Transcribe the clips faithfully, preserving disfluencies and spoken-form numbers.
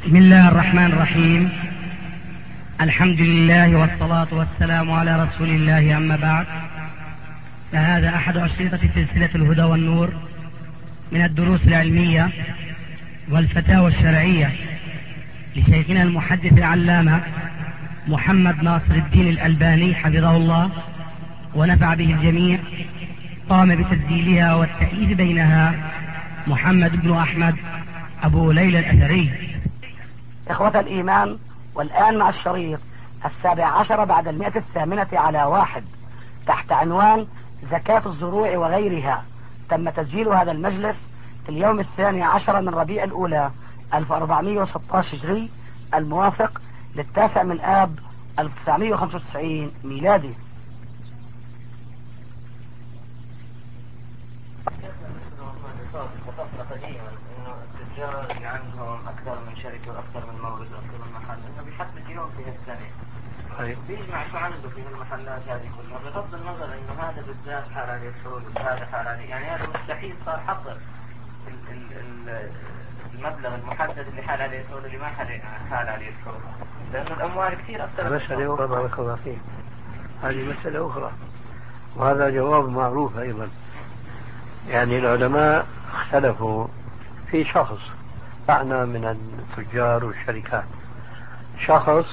بسم الله الرحمن الرحيم. الحمد لله والصلاة والسلام على رسول الله، أما بعد، فهذا أحد أشرطة سلسلة الهدى والنور من الدروس العلمية والفتاوى الشرعية لشيخنا المحدث العلامة محمد ناصر الدين الألباني حفظه الله ونفع به الجميع. قام بتسجيلها والتأليف بينها محمد بن أحمد أبو ليلى الأثري. إخوة الإيمان، والآن مع الشريط السابع عشر بعد المئة الثامنة على واحد تحت عنوان زكاة الزروع وغيرها. تم تسجيل هذا المجلس في اليوم الثاني عشر من ربيع الأولى ألف وأربعمائة وستة عشر هجري، الموافق للتاسع من آب ألف وتسعمائة وخمسة وتسعين ميلادي. التجار اللي عندهم أكثر من شركة وأكثر من مورد وأكثر من محل إنه بيحدد يوم في السنة، بيجمع شو عنده في المحلات هذه كلها، بغض النظر إنه هذا بالذات حال عليه الحول وهذا حال عليه، يعني هذا مستحيل صار حصر ال ال ال المبلغ المحدد اللي حال عليه الحول واللي ما حال عليه الحول، لأنه الأموال كثير أكثر. مسألة أخرى بارك الله فيك، هذه مسألة أخرى، وهذا جواب معروف أيضا. يعني العلماء اختلفوا في شخص معنا من التجار والشركات، شخص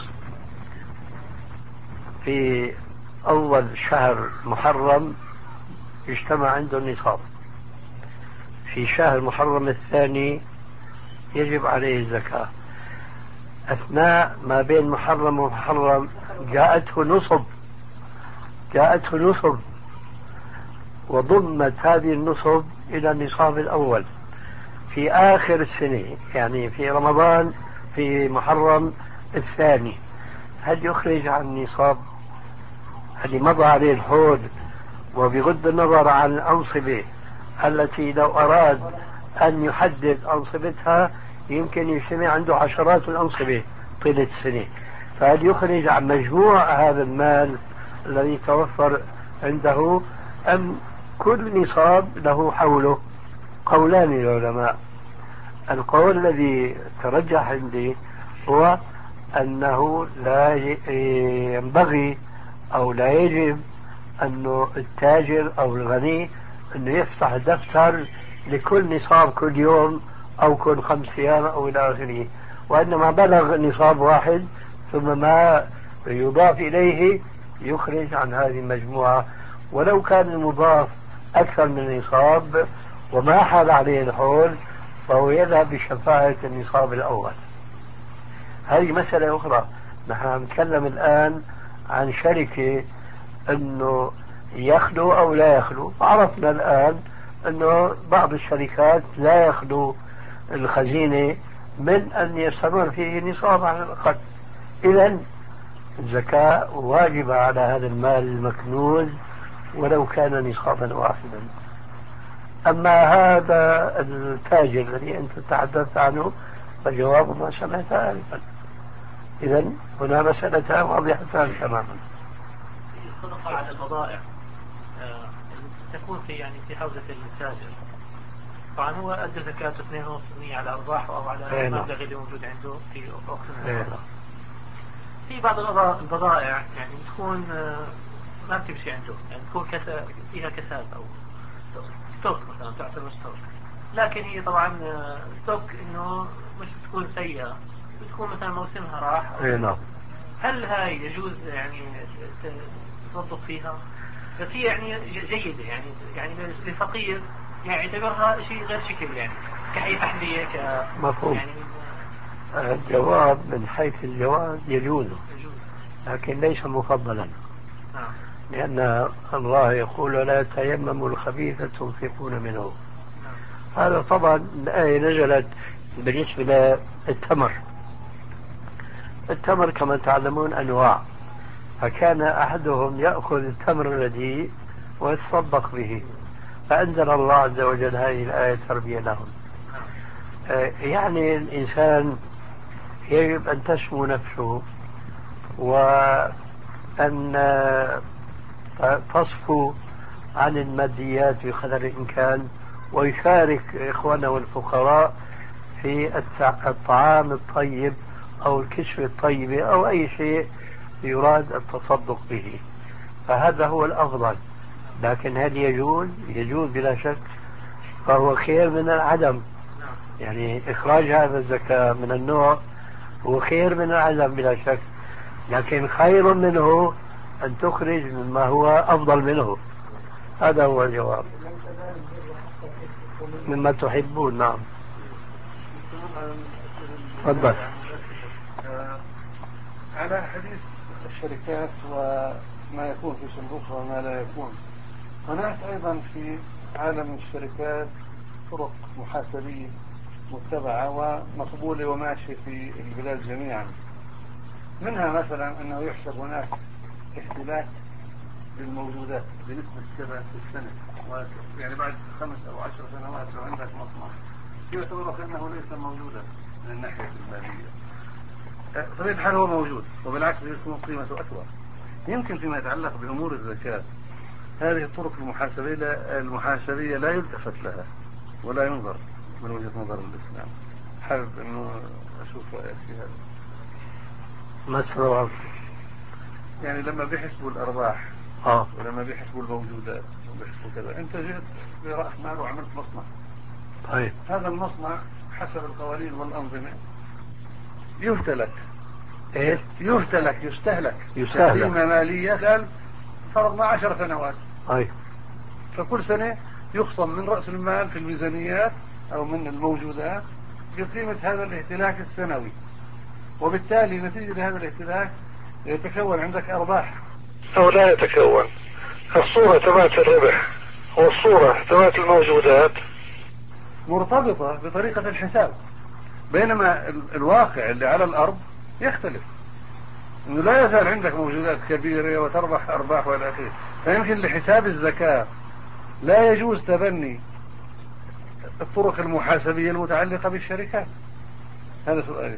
في أول شهر محرم يجتمع عنده النصاب، في شهر محرم الثاني يجب عليه الزكاة، أثناء ما بين محرم ومحرم جاءته نصب جاءته نصب وضمت هذه النصب إلى النصاب الأول في آخر السنة، يعني في رمضان في محرم الثاني. هل يخرج عن النصاب الذي مضى عليه الحول؟ وبغض النظر عن الأنصبة التي لو أراد أن يحدد أنصبتها يمكن يجتمع عنده عشرات الأنصبة طيلة السنة، فهل يخرج عن مجموع هذا المال الذي توفر عنده، أم كل نصاب له حوله؟ قولان للعلماء. القول الذي ترجح عندي هو أنه لا ينبغي أو لا يجب أنه التاجر أو الغني أنه يفتح دفتر لكل نصاب كل يوم أو كل خمس أيام أو إلى آخره، وإنما بلغ نصاب واحد ثم ما يضاف إليه يخرج عن هذه المجموعة، ولو كان المضاف أكثر من النصاب وما حال عليه الحول فهو يذهب بشفاعة النصاب الأول. هذه مسألة أخرى. نحن نتكلم الآن عن شركة أنه يخلو أو لا يخلو. عرفنا الآن أنه بعض الشركات لا يخلو الخزينة من أن يستمر فيه نصاب على الأقل، إذن الزكاة واجبة على هذا المال المكنوز ولو كان نصابا واحدا. أما هذا التاجر الذي أنت تحدثت عنه فجواب ما سمعت آنفا. إذن هنا مسألة واضحة تماما. الصدقة على البضائع آه تكون في يعني في حوزة التاجر، طبعا هو أدى زكاة اثنين ونصف بالمئة على أرباحه أو على المبلغ اللي موجود عنده في أقسام الصدقة. في بعض البضائع يعني تكون آه ما بتمشي عنده، يعني تكون كسا فيها كساد أو ستوك مثلا، تعتبر ستوك، لكن هي طبعا ستوك إنه مش بتكون سيئة، بتكون مثلا موسمها راح. هل هاي يجوز يعني تصدق فيها؟ بس هي يعني جيدة، يعني يعني للفقير يعني يعتبرها شيء غير شكل، يعني كأي أحذية ك مفهوم. يعني الجواب من حيث الجواز يجوز، لكن ليس مفضلا، لأن الله يقول لا تيمموا الخبيث تنفقون منه. هذا طبعا الآية نزلت بالنسبة للتمر. التمر كما تعلمون أنواع، فكان أحدهم يأخذ التمر الذي ويتصدق به، فأنزل الله عز وجل هذه الآية تربية لهم. يعني الإنسان يجب أن تسمو نفسه وأن تصفو عن الماديات بقدر الإمكان، ويشارك إخوانه الفقراء في الطعام الطيب أو الكسوة الطيبة أو أي شيء يراد التصدق به، فهذا هو الأفضل. لكن هل يجوز؟ يجوز بلا شك، فهو خير من العدم. يعني إخراج هذا الزكاة من النوع هو خير من العدم بلا شك، لكن خير منه أن تخرج مما هو أفضل منه. هذا هو الجواب. مما تحبون. نعم تفضل. على حديث الشركات وما يكون في صندوقها وما لا يكون، هناك أيضا في عالم الشركات طرق محاسبية متبعة ومقبولة وماشية في البلاد جميعا. منها مثلا أنه يحسب هناك اختلاف للموجودات بنسبة كذا في السنة، يعني بعد خمس أو عشر سنوات لو عندك مصنع يعتبر كأنه ليس موجودا من الناحية المالية. طبيعة الحال هو موجود، وبالعكس يكون قيمته أكبر. يمكن فيما يتعلق بأمور الزكاة هذه الطرق المحاسبية لا, المحاسبية لا يلتفت لها ولا ينظر من وجهة نظر الإسلام. حابب أنه أشوف رأيك في هذا. مشروع يعني لما بيحسبوا الأرباح آه. ولما بيحسبوا الموجودات وبيحسبوا كذا، أنت جئت برأس مال وعملت مصنع. طيب. هذا المصنع حسب القوانين والأنظمة يهتلك. إيه؟ يهتلك يستهلك يستهلك قيمة مالية خلال فرضنا عشر سنوات. أي. فكل سنة يخصم من رأس المال في الميزانيات أو من الموجودات بقيمة هذا الاهتلاك السنوي، وبالتالي نتيجة لهذا الاهتلاك يتكون عندك أرباح أو لا يتكون. الصورة تبعت الربح والصورة تبعت الموجودات مرتبطة بطريقة الحساب، بينما الواقع اللي على الأرض يختلف، إنه لا يزال عندك موجودات كبيرة وتربح أرباح وإلى آخره. فيمكن لحساب الزكاة لا يجوز تبني الطرق المحاسبية المتعلقة بالشركات. هذا سؤالي.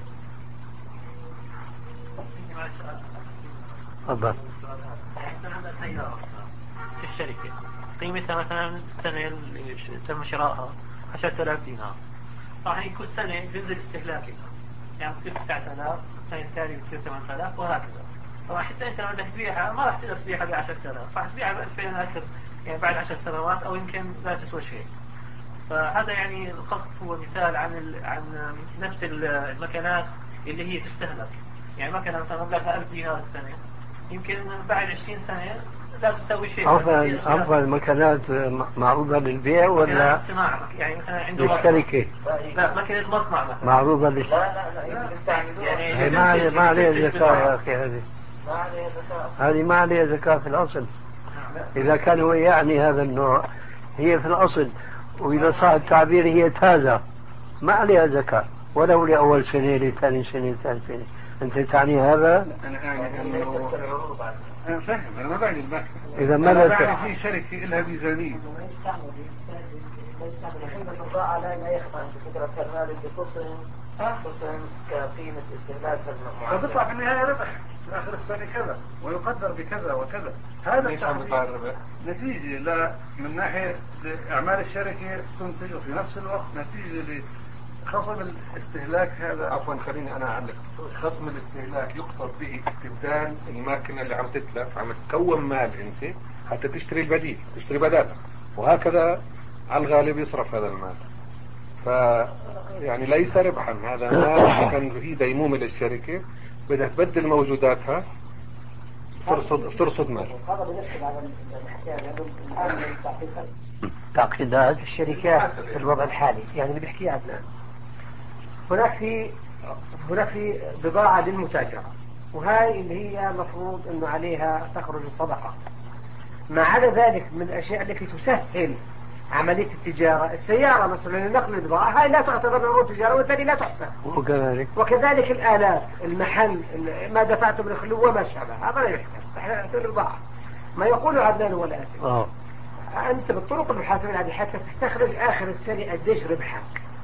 تفضل. مثلا عندنا سيارة في الشركة قيمتها مثلا السنة اللي تم شرائها عشرة آلاف دينار، راح كل سنة بينزل استهلاكها، يعني تصير تسعة آلاف، السنة التالية بتصير ثمانية آلاف وهكذا. طبعا حتى انت لما بدك تبيعها ما راح تقدر تبيعها ب عشرة آلاف، راح تبيعها ب ألفين آخر، يعني بعد عشر سنوات او يمكن لا تسوى شيء. فهذا يعني القصد هو مثال عن ال... عن نفس المكانات اللي هي تستهلك. يعني مكنة مثلا مبلغها ألف دينار السنة، يمكن بعد عشرين سنة لا تسوي شيء. أفضل أفضل المكانات معروضة للبيع ولا الصناعة؟ يعني مثلا عنده للشركة؟ لا مكنة مصنع مثلا معروضة للش... لا لا لا يستعملوها. يعني ما عليه ما عليه زكاة يا أخي. هذه ما عليه زكاة. هذه ما عليه زكاة في الأصل. إذا كان هو يعني هذا النوع هي في الأصل، وإذا صح التعبير هي تازة ما عليها زكاة، ولو لأول سنة لثاني سنة لثالث سنة. أنت تعني هذا؟ أنا أعني أنه أنا فاهم، أنا ما بعد المكنة. إذا ما أنا لا بعد في شركة لها ميزانية. لا يخطأ بفكرة كالمال بقسم قسم كقيمة استهلاك المعاملة. فبيطلع في النهاية ربح في آخر السنة كذا ويقدر بكذا وكذا. هذا التعبير نتيجة لا من ناحية أعمال الشركة تنتج، وفي نفس الوقت نتيجة لخصم الاستهلاك هذا. عفوا خليني أنا أعلق. خصم الاستهلاك يقصد به استبدال الماكينة اللي عم تتلف، عم تكون مال أنت حتى تشتري البديل، تشتري بدالها، وهكذا على الغالب يصرف هذا المال. ف يعني ليس ربحا، هذا مال كان فيه ديمومة للشركة بدها تبدل موجوداتها، ترصد ترصد مال. هذا بالنسبة على الحكي تعقيدات الشركات في الوضع الحالي، يعني اللي بيحكي عدنان. هناك في هناك في بضاعة للمتاجرة، وهاي اللي هي مفروض انه عليها تخرج الصدقة. ما عدا ذلك من الاشياء التي تسهل عملية التجارة، السيارة مثلا لنقل البضاعة هاي لا تعتبر من أمور التجارة وبالتالي لا تحسب. وكذلك وكذلك الآلات، المحل، ما دفعت من الخلو وما شابه هذا لا يحسب، احنا نعتبر بضاعة. ما يقول عدنان هو الآتي: اه أنت بالطرق المحاسبة هذه حتى تستخرج آخر السنة قديش ربحك.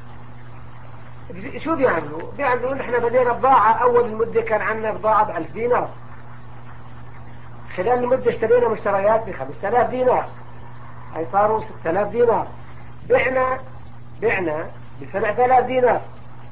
شو بيعملوا؟ بيعملوا نحن بدينا بضاعة أول المدة كان عندنا بضاعة بألف دينار، خلال المدة اشترينا مشتريات بخمسة آلاف دينار، هاي صاروا ستة آلاف دينار. بعنا بعنا بسبعة آلاف دينار،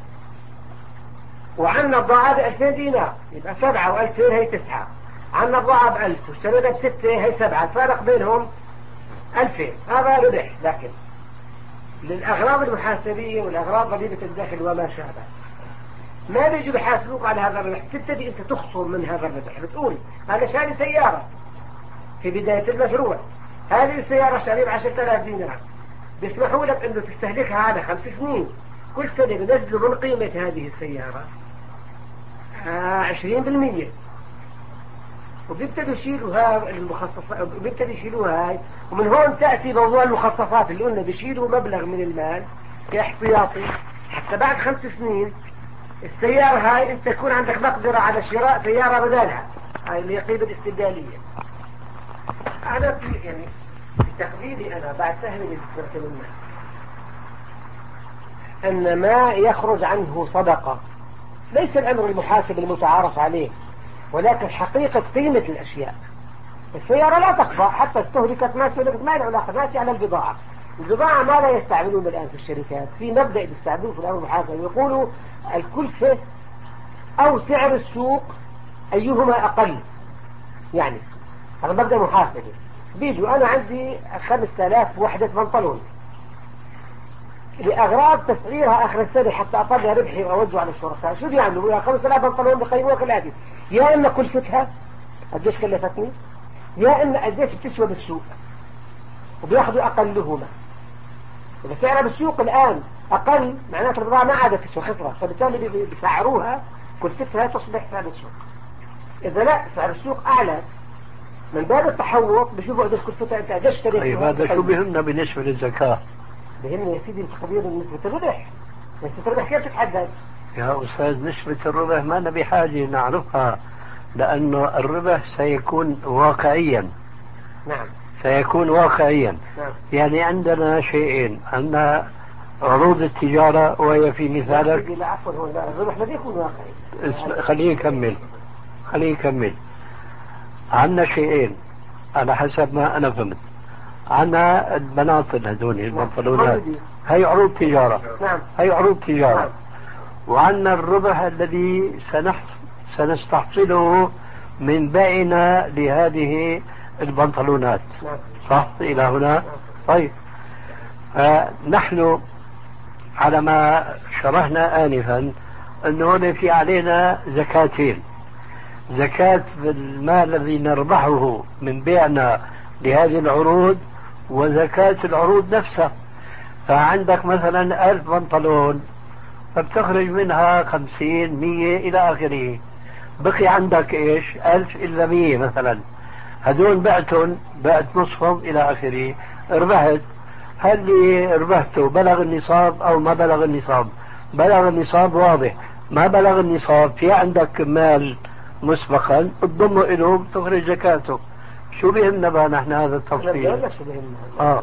وعنا بضاعة بألفين دينار، يبقى سبعة وألفين هي تسعة. عنا بضاعة بألف واشترينا بستة هي سبعة، الفارق بينهم ألفين، هذا ربح. لكن للأغراض المحاسبية والأغراض ضريبة الدخل وما شابه ما بيجوا بيحاسبوك على هذا الربح، تبتدي أنت تخصم من هذا الربح، بتقول أنا شاري سيارة في بداية المشروع، هذه السيارة شاري بعشرة آلاف دينار، بيسمحوا لك أنه تستهلكها على خمس سنين، كل سنة بنزلوا من قيمة هذه السيارة عشرين بالمية، وبيبتدوا يشيلوا هاي المخصصات، وبيبتدوا يشيلوها هاي. ومن هون تأتي موضوع المخصصات اللي قلنا بيشيلوا مبلغ من المال كاحتياطي حتى بعد خمس سنين السيارة هاي انت يكون عندك مقدرة على شراء سيارة بدالها، هاي اللي هي قيمة الاستبدالية. انا في يعني في تقديري انا بعد فهمي للسنة الناس ان ما يخرج عنه صدقة ليس الامر المحاسب المتعارف عليه، ولكن حقيقة قيمة الاشياء. السيارة لا تخفى، حتى استهلكت ما استهلكت ما له علاقة، ناتي على البضاعة. البضاعة ما لا يستعملون الآن في الشركات، في مبدأ يستعملون في الأمر المحاسب، يقولوا الكلفة أو سعر السوق أيهما أقل. يعني هذا مبدأ محاسبي، بيجوا أنا عندي خمسة آلاف وحدة بنطلون لأغراض تسعيرها آخر السنة حتى أطلع ربحي وأوزع على الشركاء، شو بيعملوا؟ يا خمسة آلاف بنطلون بقيموها كالآتي: يا إما كلفتها قديش كلفتني، يا إما قديش بتسوى بالسوق، وبياخذوا أقلهما. إذا سعرها بالسوق الآن أقل معناته البضاعة ما عادت تسوى، خسرة، فبالتالي بيسعروها كلفتها تصبح سعر السوق. إذا لا سعر السوق أعلى من باب التحوط بشوفوا قديش كلفتها أنت قديش اشتريتها. طيب هذا شو بيهمنا بالنسبة للزكاة؟ بيهمنا يا سيدي التقدير نسبة الربح. نسبة الربح كيف تتحدد؟ يا أستاذ نسبة الربح ما نبي حاجة نعرفها، لأنه الربح سيكون واقعيا. نعم سيكون واقعيا. نعم. يعني عندنا شيئين، عندنا عروض التجارة وهي في مثالك. لا عفوا، هو الربح لا يكون واقعي. خليه يكمل خليه يكمل. عندنا شيئين على حسب ما أنا فهمت. عندنا البناطل هذول البنطلونات، هي عروض تجارة. نعم. هي عروض تجارة. نعم. وعندنا الربح الذي سنستحصله من بيعنا لهذه البنطلونات. نعم. صح إلى هنا؟ طيب آه نحن على ما شرحنا آنفا أنه هنا في علينا زكاتين: زكاة المال الذي نربحه من بيعنا لهذه العروض، وزكاة العروض نفسها. فعندك مثلا ألف بنطلون فبتخرج منها خمسين مية إلى آخره، بقي عندك إيش؟ ألف إلا مية مثلا، هدول بعتهم بعت نصفهم إلى آخره، ربحت. هل اللي ربحته بلغ النصاب أو ما بلغ النصاب؟ بلغ النصاب واضح. ما بلغ النصاب في عندك مال مسبقا تضمه إله تخرج زكاته. شو بيهمنا بقى نحن هذا التفصيل؟ اه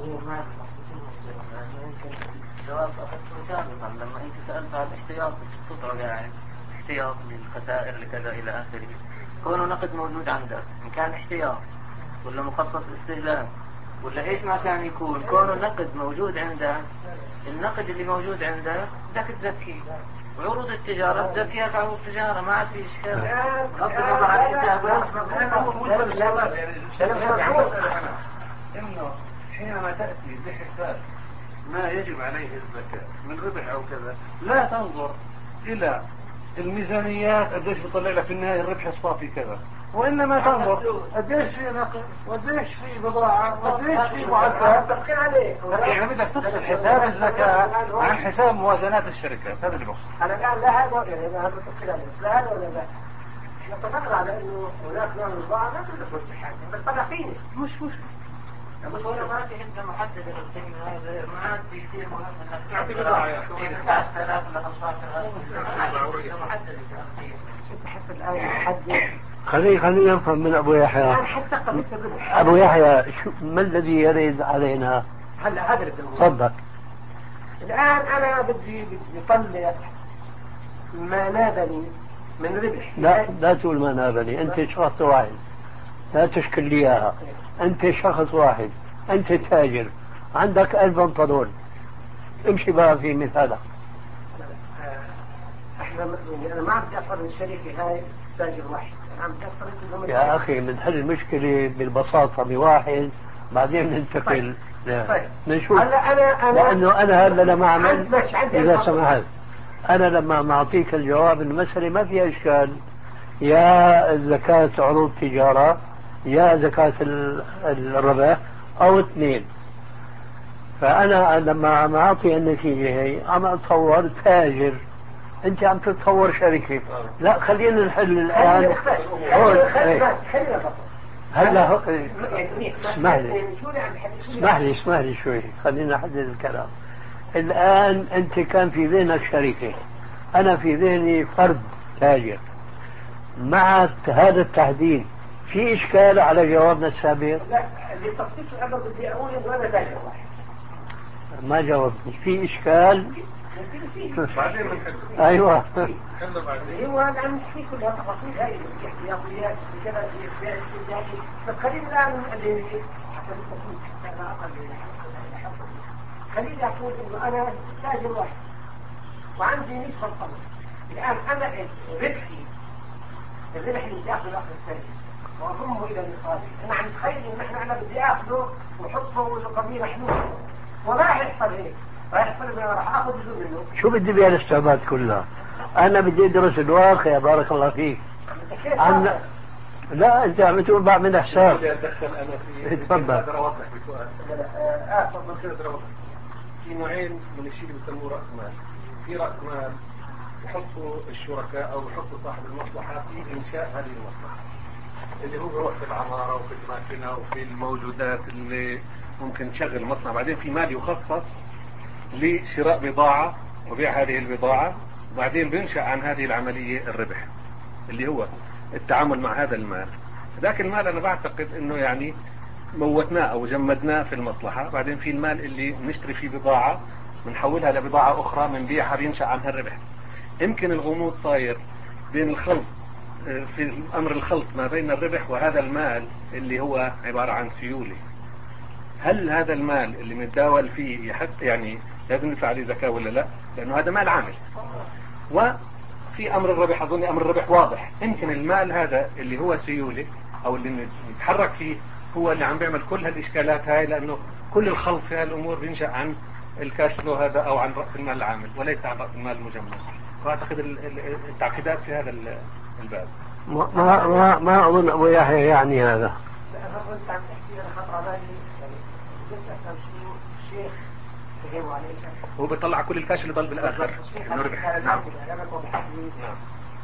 جواب أخذته سابقا لما أنت سألت عن الاحتياط تطرق يعني احتياط للخسائر لكذا إلى آخره. كونه نقد موجود عندك إن كان احتياط ولا مخصص استهلاك ولا إيش ما كان يكون، كونه نقد موجود عندك، النقد اللي موجود عندك بدك تزكيه، وعروض التجارة تزكيها كعروض تجارة، ما عاد في إشكال. بغض النظر عن الحساب إنه حينما تأتي بحساب ما يجب عليه الزكاة من ربح أو كذا، لا تنظر إلى الميزانيات قديش بيطلع لك في النهاية الربح الصافي كذا، وإنما تنظر قديش في نقد وقديش في بضاعة وقديش في معدات. يعني بدك تفصل حساب الزكاة عن حساب موازنات الشركات. هذا اللي بقصد. أنا الآن لا هذا يعني لا هذا تفصيل لا هذا ولا لا. احنا اتفقنا على إنه هناك نوع من البضاعة ما تدخل في حاجة، بس طلع فيني مش مش بس هو ما في حتى محدد للقيمة، هذا ما عاد في كثير مهم انك تعطي بضاعة قيمة عشرة آلاف ولا خمسة عشر ألف محدد للقيمة. خليه خليه يفهم من أبو يحيى. أبو يحيى شو ما الذي يرد علينا؟ هلا هذا تفضل. الآن أنا بدي بدي أطلع ما نابني من ربح. لا لا تقول ما نابني، أنت شخص واحد، لا تشكل لي إياها. أنت شخص واحد، أنت تاجر، عندك ألف بنطلون، امشي بقى في مثالك. انا ما عم بدي افرض الشركه هاي تاجر واحد، انا عم بدي افرض يا اخي بنحل المشكله بالبساطه بواحد بعدين ننتقل. طيب. طيب. نشوف. هلا انا انا لانه انا هلا لما اعمل عندي اذا سمحت انا لما اعطيك الجواب المسألة ما فيها اشكال، يا زكاة عروض تجارة يا زكاة الربح او اثنين. فانا لما عم اعطي النتيجة هي عم اتصور تاجر، انت عم تتصور شركة. لا خلينا نحل الان. خلينا هلا اسمح لي اسمح لي اسمح لي شوي، خلينا نحدد الكلام. الآن أنت كان في ذهنك شركة، أنا في ذهني فرد تاجر. مع هذا التحديد في إشكال على جوابنا السابق؟ لا، للتخصيص الأمر بدي أقول إنه أنا تاجر واحد. ما جاوبني. في إشكال؟ بعدين بنحل. أيوه حلو بعدين. هو أنا عم نحكي كل هالتفاصيل هاي الاحتياطيات وكذا يعني. بس خلينا الآن اللي حسب التفصيل أنا أقل خليني أقول إنه أنا تاجر واحد وعندي نسبة القبض. الآن أنا ربحي الربح اللي بدي أخذه آخر السنة وأضمه إلى نصابي، أنا عم تخيل إن إحنا أنا بدي أخذه وحطه قضية محلولة وما راح يحصل هيك. راح يحصل إنه راح أخذ جزء منه. شو بدي بها الاستعباد كلها؟ أنا بدي أدرس الواقع. بارك الله فيك. عن... لا أنت عم تقول بعمل حساب. بدي أتدخل أنا في. تفضل. أقدر أوضح بسؤال. آه تفضل كده أقدر أوضح. في نوعين من الشيء اللي بيسموه رأس مال. في رأس مال يحطوا الشركاء أو يحطوا صاحب المصلحة في إنشاء هذه المصلحة، اللي هو بيروح في العمارة وفي الماكينة وفي الموجودات اللي ممكن تشغل المصنع. بعدين في مال يخصص لشراء بضاعة وبيع هذه البضاعة، وبعدين بينشأ عن هذه العملية الربح اللي هو التعامل مع هذا المال. ذاك المال أنا بعتقد إنه يعني موتناه أو جمدناه في المصلحة. بعدين في المال اللي نشتري فيه بضاعة بنحولها لبضاعة أخرى بنبيعها بينشأ عنها الربح. يمكن الغموض صاير بين الخلط في أمر الخلط ما بين الربح وهذا المال اللي هو عبارة عن سيولة. هل هذا المال اللي متداول فيه يحق يعني لازم ندفع عليه زكاة ولا لا؟ لأنه هذا مال عامل. وفي أمر الربح أظن أمر الربح واضح. يمكن المال هذا اللي هو سيولة أو اللي نتحرك فيه هو اللي عم بيعمل كل هالإشكالات هاي، لأنه كل الخلط في هالأمور بينشأ عن الكاش فلو هذا أو عن رأس المال العامل وليس عن رأس المال المجمد. فأعتقد التعقيدات في هذا الباب. ما ما ما أظن أبو يحيى يعني هذا. أنا قلت عم تحكي أنا خطر بالي يعني قلت أفهم شو الشيخ تجاوب عليه. هو بيطلع كل الكاش اللي ضل بالآخر. إنه ربح. نعم. نعم.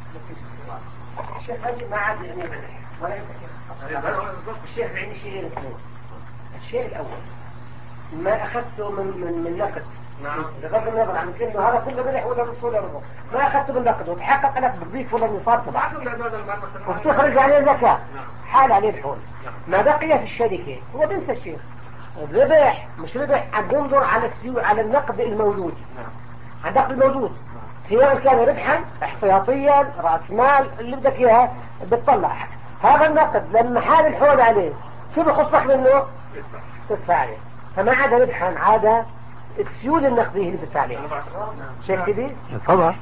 الشيخ هذه ما عاد يعني ولا يمكن. الشيخ يعني شيئين اثنين. الشيء الأول ما أخذته من من من نقد. نعم. بغض النظر عن كلمة هذا كله ربح ولا ولا ربح. ما أخذته من نقد وتحقق لك بتضيف ولا النصاب تبعه. وبتخرج عليه زكاة. حال عليه الحول. ما بقي في الشركة هو بنسى الشيخ. الربح مش ربح عم بنظر على السيو على النقد الموجود. على النقد الموجود. سواء كان ربحا احتياطيا رأس مال اللي بدك إياه بتطلع. هذا النقد لما حال الحول عليه شو بخصك منه؟ تدفع عليه. فما عاد ربحا عاد السيول النقدية اللي بتدفع عليها. شايف كده؟ طبعا.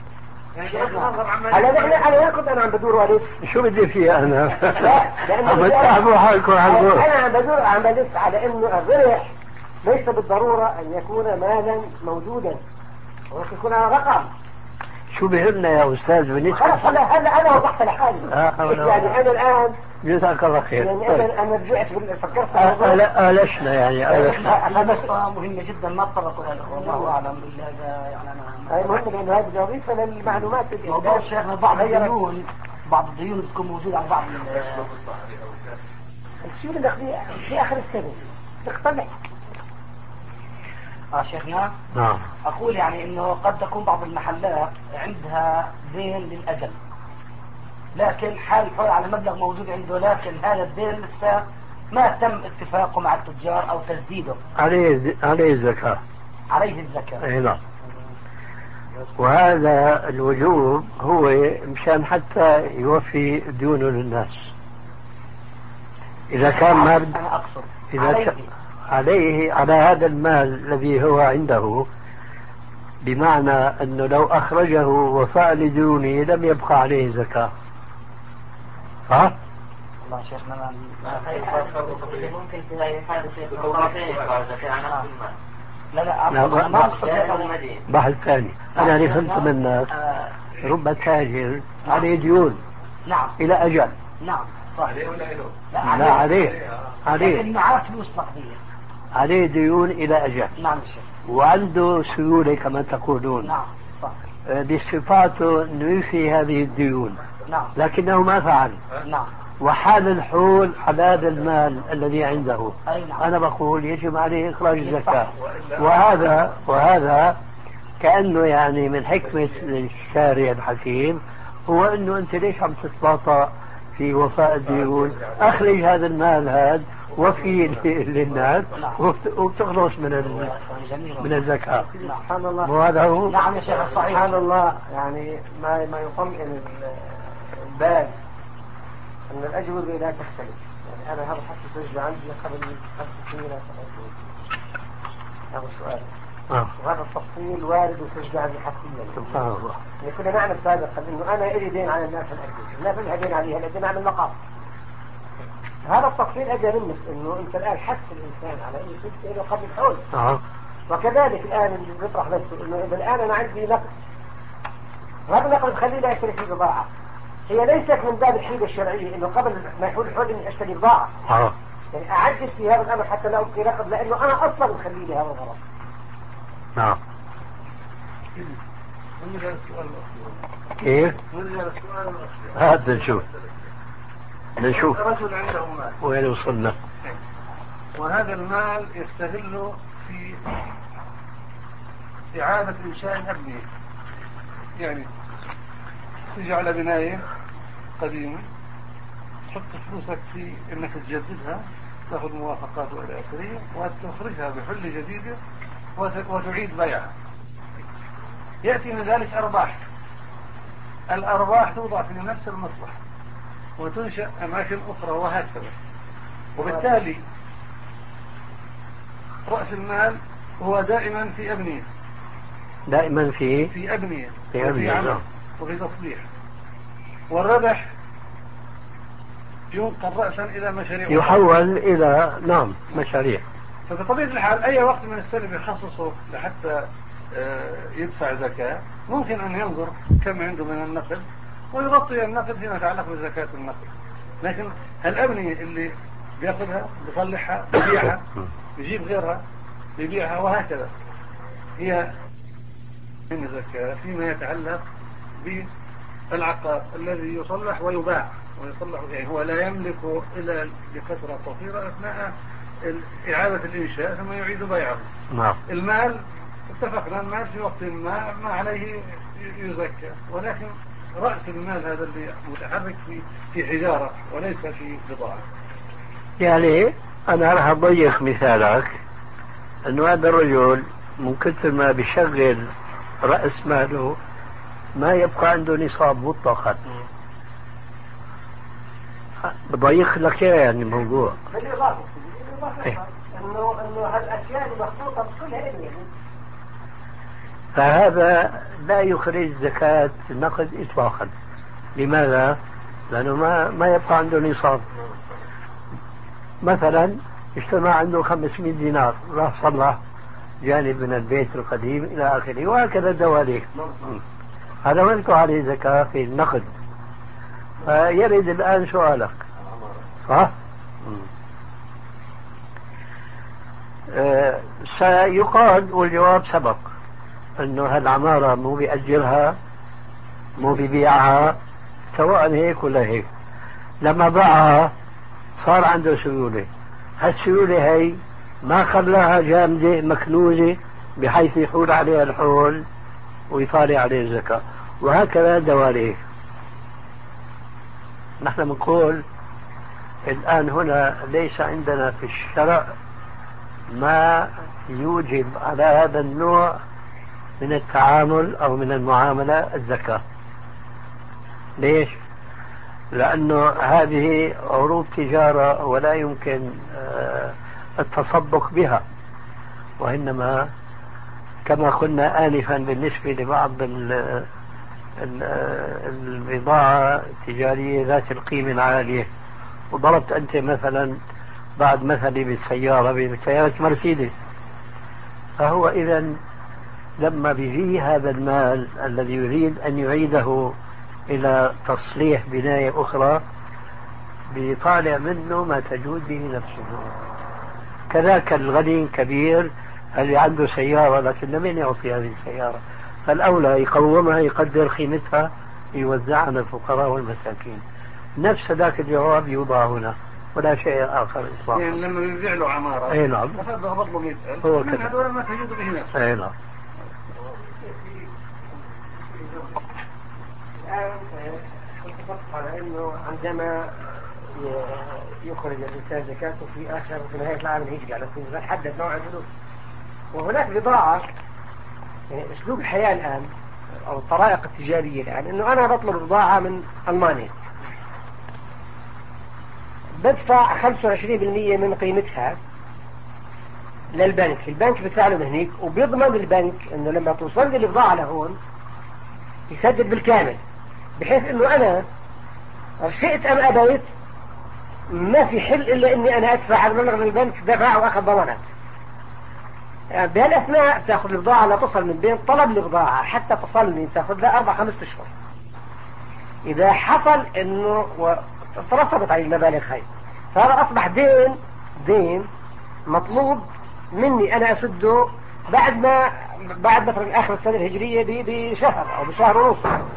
هلا نحن انا كنت انا عم بدور والف. شو بدي فيها انا؟ لا عم بتعبوا حالكم على انا عم بدور عم بلف على انه الربح ليس بالضرورة ان يكون مالا موجودا ولكن يكون على رقم. شو بهمنا يا استاذ بالنسبة؟ خلاص هلا هلا انا وضحت لحالي. يعني انا الان جزاك الله خير. يعني انا انا رجعت فكرت آلشنا يعني آلشنا. هذا نقطة مهمة جدا ما تطرقوا لها والله اعلم بالله. يعني انا هاي مهمة لانه هذه اضافة للمعلومات. موضوع الشيخ بعض الديون بعض الديون بتكون موجودة على بعض السيولة النقدية في اخر السنة تقتلع. اه شيخنا. نعم. اقول يعني انه قد تكون بعض المحلات عندها دين للاجل لكن حال الحول على مبلغ موجود عنده لكن هذا الدين لسه ما تم اتفاقه مع التجار او تسديده. عليه عليه الزكاة. عليه الزكاة. اي نعم. وهذا الوجوب هو مشان حتى يوفي ديونه للناس. إذا كان ما بد... أنا أقصد إذا عليه. ك... عليه على هذا المال الذي هو عنده بمعنى أنه لو أخرجه وفاء لديونه لم يبقى عليه زكاة، صح؟ والله شيخنا ما ممكن في هذه الحالة الطرفين يدفعوا زكاة عن أصل المال. لا لا ما ما أقصد بحث ثاني. أنا اللي فهمت منك رب تاجر عليه ديون. نعم. إلى أجل. نعم. صح. لا عليه. عليه. لكن معاه فلوس نقدية. عليه ديون إلى أجل. نعم شيخ. وعنده سيولة كما تقولون. نعم. صح. بصفاته أنه يفي هذه الديون. نعم. لكنه ما فعل. نعم. وحال الحول على هذا المال الذي عنده. نعم. أنا بقول يجب عليه إخراج الزكاة. وهذا وهذا كأنه يعني من حكمة الشارع الحكيم هو أنه أنت ليش عم تتباطأ في وفاء الديون؟ أخرج هذا المال هذا وفي للناس وبتخلص من من الزكاة. سبحان الله. وهذا هو. نعم يا شيخ الصحيح. سبحان الله. يعني ما ما يطمئن البال أن الأجوبة لا تختلف. يعني أنا هذا حتى سجل عندي قبل خمس سنين أو سبع سنين. هذا السؤال. آه. وهذا التفصيل وارد وسجل عندي حتميا. سبحان الله. يعني كنا نعلم سابقا إنه أنا إلي دين على الناس الأجوبة، الناس اللي هدين عليها الدين عن المقام. هذا التفصيل أجى منك إنه أنت الآن حث الإنسان على أن يسد إلى قبل الحول. آه. وكذلك الآن اللي بيطرح نفسه إنه إذا الآن أنا عندي نقد، وهذا النقد بخليه لا يشتري فيه بضاعة. هي ليست من باب الحيلة الشرعية إنه قبل ما يحول الحول إني أشتري بضاعة. آه. يعني أعجل في هذا الأمر حتى لا أبقي نقد لأنه أنا أصلا مخلي لي هذا الغرض. نعم. نرجع للسؤال الأصلي. كيف؟ نرجع للسؤال الأصلي. هذا نشوف. نشوف. رجل عنده مال. وين وصلنا؟ وهذا المال يستغله في إعادة إنشاء أبنية. يعني تيجي على بناية قديمة تحط فلوسك في انك تجددها، تاخذ موافقات والى اخره وتخرجها بحل جديدة وتعيد بيعها. يأتي من ذلك أرباح. الأرباح توضع في نفس المصلحة وتنشأ أماكن أخرى وهكذا. وبالتالي رأس المال هو دائما في أبنية. دائما في في أبنية في وفي أبنية عمل وفي تصليح. والربح ينقل رأسا إلى مشاريع يحول إلى نعم مشاريع. فبطبيعة الحال أي وقت من السنة يخصصه لحتى يدفع زكاة ممكن أن ينظر كم عنده من النقد ويغطي النقد فيما يتعلق بزكاة النقد. لكن الأبنية اللي بياخذها بيصلحها بيبيعها بيجيب غيرها بيبيعها وهكذا هي من زكاة فيما يتعلق بالعقار الذي يصلح ويباع ويصلح. يعني هو لا يملك إلا لفترة قصيرة أثناء إعادة الإنشاء ثم يعيد بيعه. نعم. المال اتفقنا المال في وقت ما ما عليه يزكى، ولكن رأس المال هذا اللي متحرك في في حجارة وليس في بضاعة. يعني أنا راح أضيق مثالك أنه هذا الرجل من كثر ما بيشغل رأس ماله ما يبقى عنده نصاب مطلقا. بضيق لك يعني الموضوع. بالإضافة بالإضافة إنه إنه هالأشياء المخطوطة كلها إلي. فهذا لا يخرج زكاة النقد إطلاقا. لماذا؟ لأنه ما ما يبقى عنده نصاب. مثلا اجتمع عنده خمسمائة دينار راح صلح جانب من البيت القديم إلى آخره وهكذا دواليك. هذا ما يبقى عليه زكاة في النقد. فيرد الآن سؤالك صح؟ أه سيقال والجواب سبق انه هالعمارة مو بيأجرها مو بيبيعها سواء هيك ولا هيك. لما باعها صار عنده سيولة. هالسيولة هي ما خلاها جامدة مكنوزة بحيث يحول عليها الحول ويطالع عليه الزكاة. وهكذا دواليك. نحن نقول الآن هنا ليس عندنا في الشرع ما يوجب على هذا النوع من التعامل أو من المعاملة الزكاة. ليش؟ لأنه هذه عروض تجارة ولا يمكن التصدق بها، وإنما كما قلنا آنفا بالنسبة لبعض البضاعة التجارية ذات القيمة العالية، وضربت أنت مثلا بعد مثلي بالسيارة بسيارة مرسيدس، فهو إذن لما بيجي هذا المال الذي يريد أن يعيده إلى تصليح بناية أخرى بيطالع منه ما تجود به نفسه. كذاك الغني الكبير اللي عنده سيارة لكن لمن يعطي هذه السيارة، فالأولى يقومها يقدر قيمتها يوزعها على الفقراء والمساكين. نفس ذاك الجواب يوضع هنا ولا شيء آخر إطلاقا. يعني لما يبيع له عمارة أي نعم فضل له مئة ألف هو من هذول ما تجود به نفسه. أي نعم. الآن اتفقت على أنه عندما يخرج الإنسان زكاته في آخر في نهاية العام الهجري على سبيل المثال حدد نوع الفلوس، وهناك بضاعة يعني أسلوب الحياة الآن أو الطرائق التجارية الآن أنه أنا بطلب بضاعة من ألمانيا بدفع خمسة وعشرين بالمئة من قيمتها للبنك، البنك بدفع له هنيك وبيضمن البنك أنه لما توصل لي البضاعة لهون يسدد بالكامل، بحيث أنه أنا شئت أم أبيت ما في حل إلا أني أنا أدفع المبلغ للبنك دفع وأخذ ضمانات. يعني بهالأثناء تأخذ البضاعة لا تصل من بين طلب البضاعة حتى تصلني تأخذ لها أربع خمس أشهر. إذا حصل أنه ترصدت على المبالغ هاي فهذا أصبح دين دين مطلوب مني أنا أسده بعد ما بعد مثلا آخر السنة الهجرية بشهر أو بشهر ونص.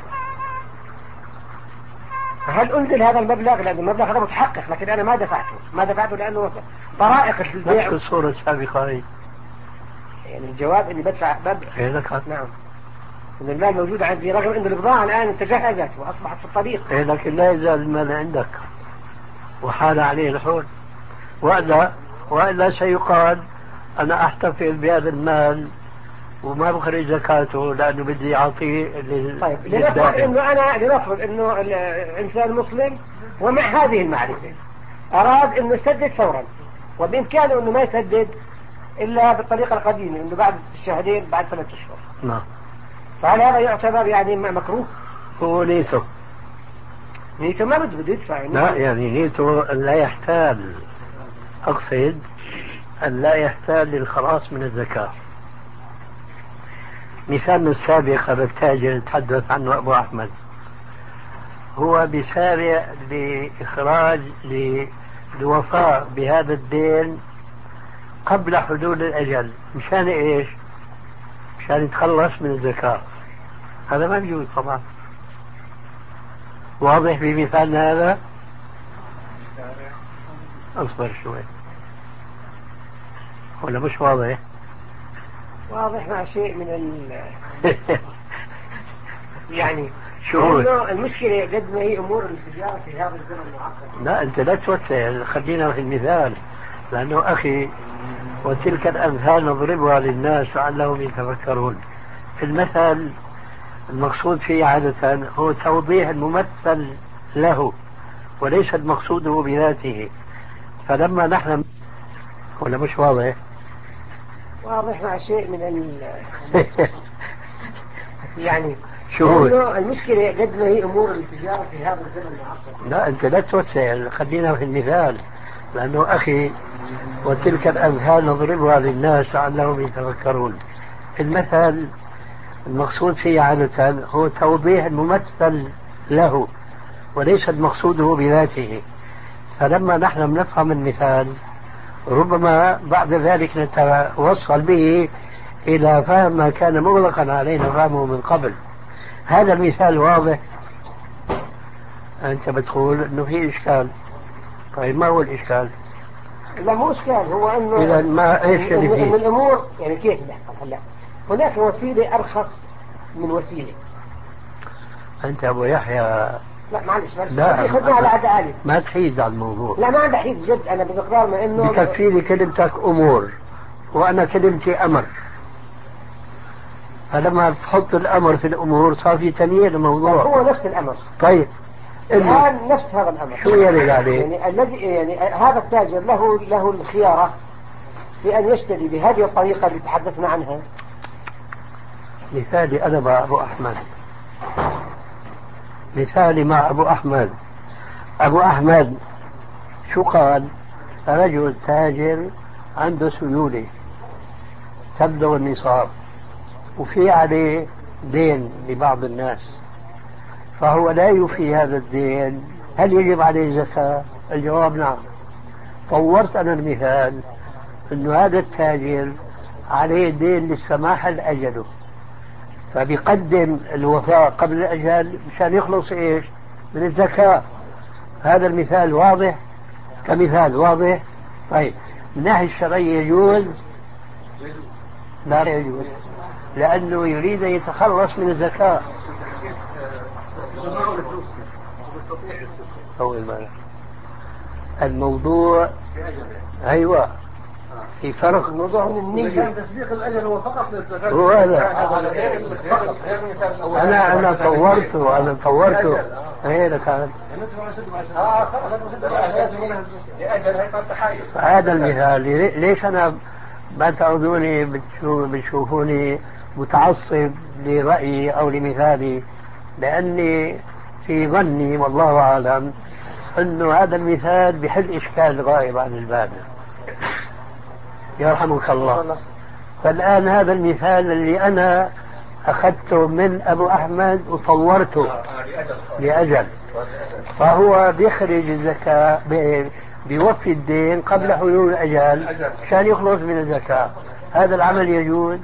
فهل أنزل هذا المبلغ؟ لأن المبلغ هذا متحقق لكن أنا ما دفعته ما دفعته لأنه طرائق البيع نفس الصورة السابقة هي. يعني الجواب اني بدفع بدفع إيه لك نعم ان المال موجود عندي رغم ان البضاعة الان تجهزت واصبحت في الطريق. إيه لكن لا يزال المال عندك وحال عليه الحول، وإلا وإلا سيقال أنا أحتفل بهذا المال وما بخرج زكاته لأنه بدي أعطيه لل... طيب لنفرض إنه أنا لنفرض إنه الإنسان المسلم ومع هذه المعرفة أراد إنه يسدد فورا وبإمكانه إنه ما يسدد إلا بالطريقة القديمة إنه بعد الشهرين بعد ثلاثة أشهر. نعم. فهل هذا يعتبر يعني مكروه؟ هو نيته نيته ما بده بده يدفع يعني. لا يعني نيته أن لا يحتال، أقصد أن لا يحتال للخلاص من الزكاة. مثال السابق هذا التاجر تحدث عنه أبو أحمد هو بسارع لإخراج للوفاء بهذا الدين قبل حدود الأجل. مشان إيش؟ مشان يتخلص من الزكاة. هذا ما بيجوز طبعا. واضح بمثالنا هذا؟ أصبر شوي ولا مش واضح؟ واضح مع شيء من ال يعني شو المشكلة قد ما هي أمور التجارة في هذا الزمن معقد. لا أنت لا توسع، خلينا في المثال لأنه أخي وتلك الأمثال نضربها للناس لعلهم يتفكرون. في المثل المقصود فيه عادة هو توضيح الممثل له وليس المقصود بذاته. فلما نحن ولا مش واضح؟ واضح مع شيء من ال يعني شو المشكلة قد ما هي أمور التجارة في هذا الزمن معقد. لا أنت لا توسع، خلينا في المثال لأنه أخي وتلك الأمثال نضربها للناس لعلهم يتفكرون. المثل المقصود فيه عادة هو توضيح الممثل له وليس المقصود بذاته. فلما نحن نفهم المثال ربما بعد ذلك نتوصل به إلى فهم ما كان مغلقا علينا فهمه من قبل. هذا المثال واضح؟ أنت بتقول أنه في إشكال. طيب ما هو الإشكال؟ لا مو إشكال، هو أنه إذا ما إيش اللي فيه؟ من الأمور يعني كيف نحصل هلا هناك وسيلة أرخص من وسيلة. أنت أبو يحيى لا معلش معلش لا خذنا على عادة عالية ما تحيد على الموضوع. لا ما عندي حيد جد. أنا بمقدار ما إنه بكفي لي كلمتك أمور وأنا كلمتي أمر، فلما تحط الأمر في الأمور صار في تمييز الموضوع. هو نفس الأمر. طيب الآن نفس هذا الأمر شو يرد عليه؟ يعني الذي يعني هذا التاجر له له الخيارة في أن يشتري بهذه الطريقة اللي تحدثنا عنها مثالي أنا مع أبو أحمد، مثالي مع أبو أحمد. أبو أحمد شو قال؟ رجل تاجر عنده سيولة تبلغ النصاب وفي عليه دين لبعض الناس، فهو لا يوفي هذا الدين، هل يجب عليه زكاة؟ الجواب نعم. طورت أنا المثال أنه هذا التاجر عليه دين للسماح لأجله، فبيقدم الوفاء قبل الأجل مشان يخلص إيش؟ من الزكاة. هذا المثال واضح كمثال واضح. طيب من الناحية الشرعية يجوز؟ لا يجوز، لأنه يريد أن يتخلص من الزكاة. أول ما الموضوع أيوة في فرق. الموضوع من النية، تصديق الأجل هو فقط للزكاة. هو هذا أنا أنا طورته أنا طورته هي كان هذا المثال. ليش أنا ما تعودوني بتشوفوني متعصب لرأيي أو لمثالي؟ لأني في ظني والله أعلم أنه هذا المثال بحل إشكال غائب عن الباب. يرحمك الله. فالآن هذا المثال اللي أنا أخذته من أبو أحمد وطورته لأجل، فهو بيخرج الزكاة بيوفي الدين قبل حلول الأجل عشان يخلص من الزكاة. هذا العمل يجوز؟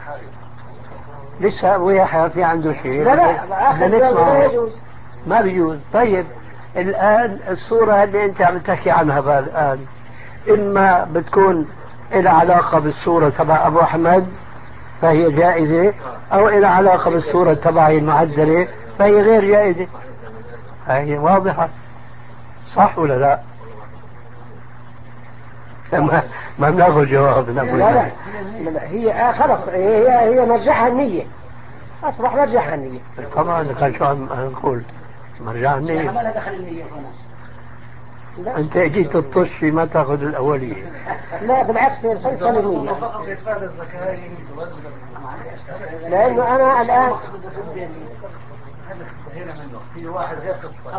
لسه أبو يحيى في عنده شيء؟ لا لا لا يجوز، ما بيجوز. طيب الآن الصورة اللي أنت عم تحكي عنها الآن إما بتكون إلى علاقة بالصورة تبع أبو أحمد فهي جائزة، أو إلى علاقة بالصورة تبعي المعدلة فهي غير جائزة. هي واضحة صح ولا لا؟ ما ما بناخذ جواب. لا لا, لا هي خلص هي هي مرجعها النية، أصبح مرجعها النية. طبعا كان شو عم نقول مرجعها النية. ما لها دخل النية هنا. لا. أنت جيت تطش ما تأخذ الأولية. لا بالعكس الفيصل النية، لأنه أنا الآن في واحد غير قصة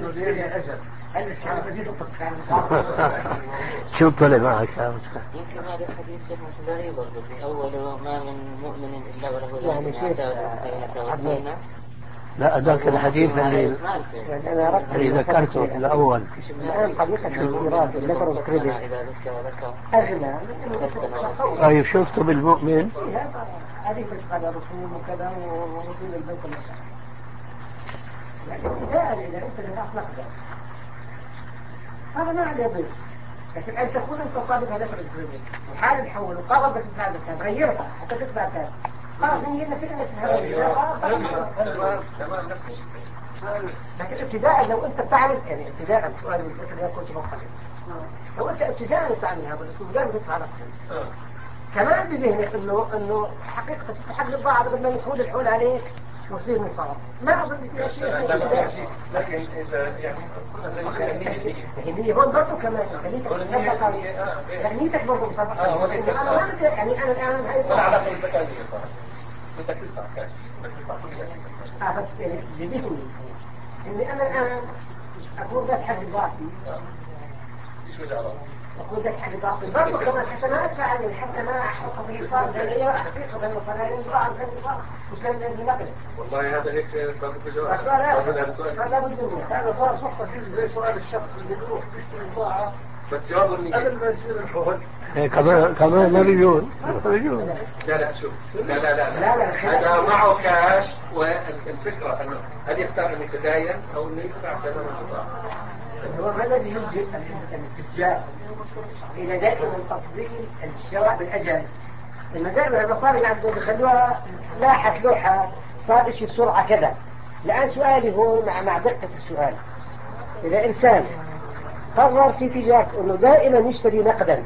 شو طلع معك؟ يمكن هذا الحديث مش غريب برضه، أول ما من مؤمن إلا وله يعني كيف عدنا. لا ذاك الحديث اللي اللي ذكرته في الأول. الآن طريقة الاستيراد ذكر الكريدت أغنى. طيب شفته بالمؤمن؟ هذه تشغل رسوم وكذا ورسوم البنك المشاعر، لكن ابتداء إذا أنت دفعت نقدا هذا ما عليه ضيف، لكن أن تكون أنت صادقها لك الكريدت وحال تحول وقرب تدفع زكاة تغيرها حتى تدفع زكاة خلاص هي إنك إنك تمام تمام نفس لكن ابتداء لو أنت بتعمل يعني ابتداء سؤال من الأسئلة اللي كنت بفكر لو أنت ابتداء تعمل هذا الأسلوب دائما تدفع نقدا كمان بذهنك إنه إنه حقيقة تستحق البضاعة بدل ما يحول الحول عليك وتصير مصاب ما أظن فيها شيء. لكن إذا يعني هي هون برضه كمان خليك تتطبق تهنيتك برضه مصابقة. أنا ما بدي يعني أنا الآن هاي ولا علاقة بالزكاة صار بدك تدفع كاش بدك تدفع كل شيء. آه بس جبتني إني أنا الآن أكون ذات حق ضعفي. إيش وجه علاقة؟ أقول ذات حق ضعفي برضه كمان حتى ما أدفع عليه حتى ما أحقق به صار لأنه أحقيقه بأنه فلان يضاع عن ذلك مش لأنه بنقل. والله هذا هيك صار بجواب. لا بد منه. هذا صار صح تصير زي سؤال الشخص اللي بيروح بيشتري بضاعة بس جوابه النية قبل ما يصير الحول. كمان كمان ما بيجوز. ما بيجوز. لا لا شوف لا لا لا لا لا هذا معه كاش والفكرة انه هل يختار انه يتداين او انه يدفع ثمن البضاعة. هو ما الذي يلجئ التجار الى دائما تطبيق الشراء بالاجل. لما دائما المصاري عنده بيخلوها لاحة لوحة صار اشي بسرعة كذا. الان سؤالي هون مع مع دقة السؤال، اذا انسان قرر في تجارته انه دائما يشتري نقدا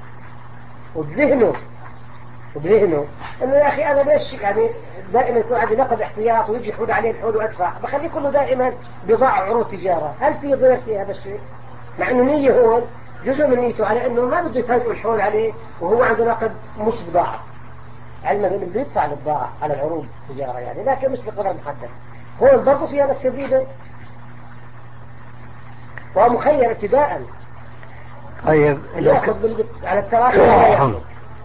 وبذهنه وبذهنه انه يا اخي انا ليش يعني دائما يكون عندي نقد احتياط ويجي يحول عليه الحول وادفع بخليه كله دائما بضاعة عروض تجارة، هل في ضرر في هذا الشيء؟ مع انه نية هون جزء من نيته على انه ما بده يفاجئ الحول عليه وهو عنده نقد مش بضاعة. علما انه بده يدفع للباعة على العروض التجارة يعني، لكن مش بقدر محدد. هون برضه فيها نفس الريبة وهو مخير ابتداء. طيب ياخذ بال... على التراخي ولا ياخذ.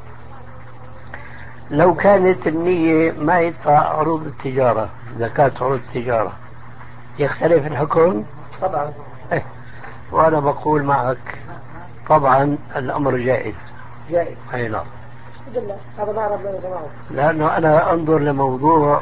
لو كانت النية ما يدفع عروض التجارة، زكاة عروض التجارة، يختلف الحكم؟ طبعا. إيه. وأنا بقول معك طبعا الأمر جائز. جائز. أي نعم. هذا ما أعرف له تمام. لأنه أنا أنظر لموضوع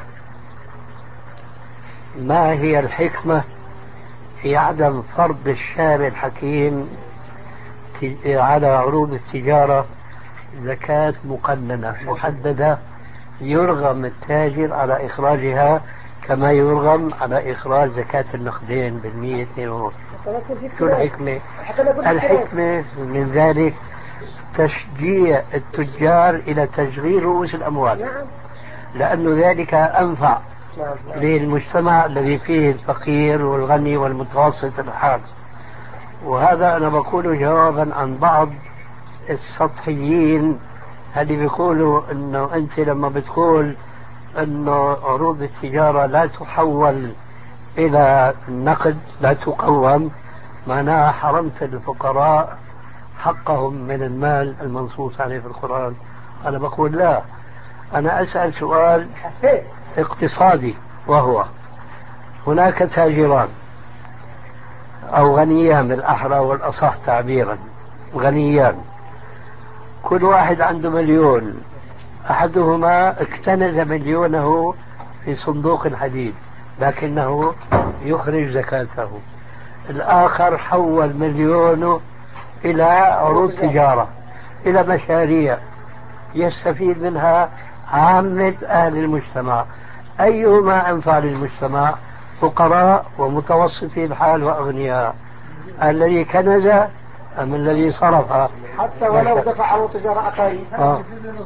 ما هي الحكمة في عدم فرض الشارع الحكيم على عروض التجارة زكاة مقننة محددة يرغم التاجر على إخراجها كما يرغم على إخراج زكاة النقدين بالمية اثنين ونص. شو الحكمة؟ الحكمة من ذلك تشجيع التجار إلى تشغيل رؤوس الأموال، لأن ذلك أنفع للمجتمع الذي فيه الفقير والغني والمتوسط الحال. وهذا أنا بقول جوابا عن بعض السطحيين اللي بيقولوا انه انت لما بتقول انه عروض التجارة لا تحول الى نقد، لا تقوم، معناها حرمت الفقراء حقهم من المال المنصوص عليه في القرآن. انا بقول لا، انا اسأل سؤال اقتصادي، وهو هناك تاجران او غنيان بالاحرى والاصح تعبيرا، غنيان كل واحد عنده مليون، أحدهما اكتنز مليونه في صندوق الحديد لكنه يخرج زكاته، الآخر حول مليونه إلى عروض تجارة، إلى مشاريع يستفيد منها عامة أهل المجتمع. أيهما أنفع للمجتمع؟ فقراء ومتوسطي الحال وأغنياء، الذي كنز أم الذي صرفها؟ حتى ولو دفعوا تجارة أقل. آه.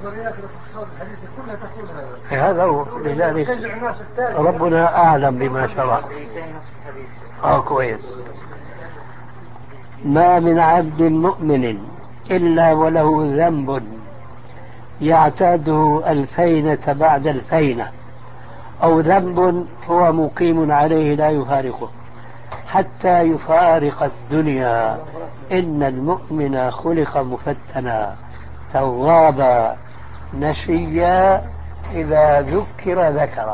هذا هو، لذلك ربنا أعلم بما شرع. آه كويس. ما من عبد مؤمن إلا وله ذنب يعتاده الفينة بعد الفينة، أو ذنب هو مقيم عليه لا يفارقه حتى يفارق الدنيا. إن المؤمن خلق مفتنا توابا نسيا إذا ذكر ذكر.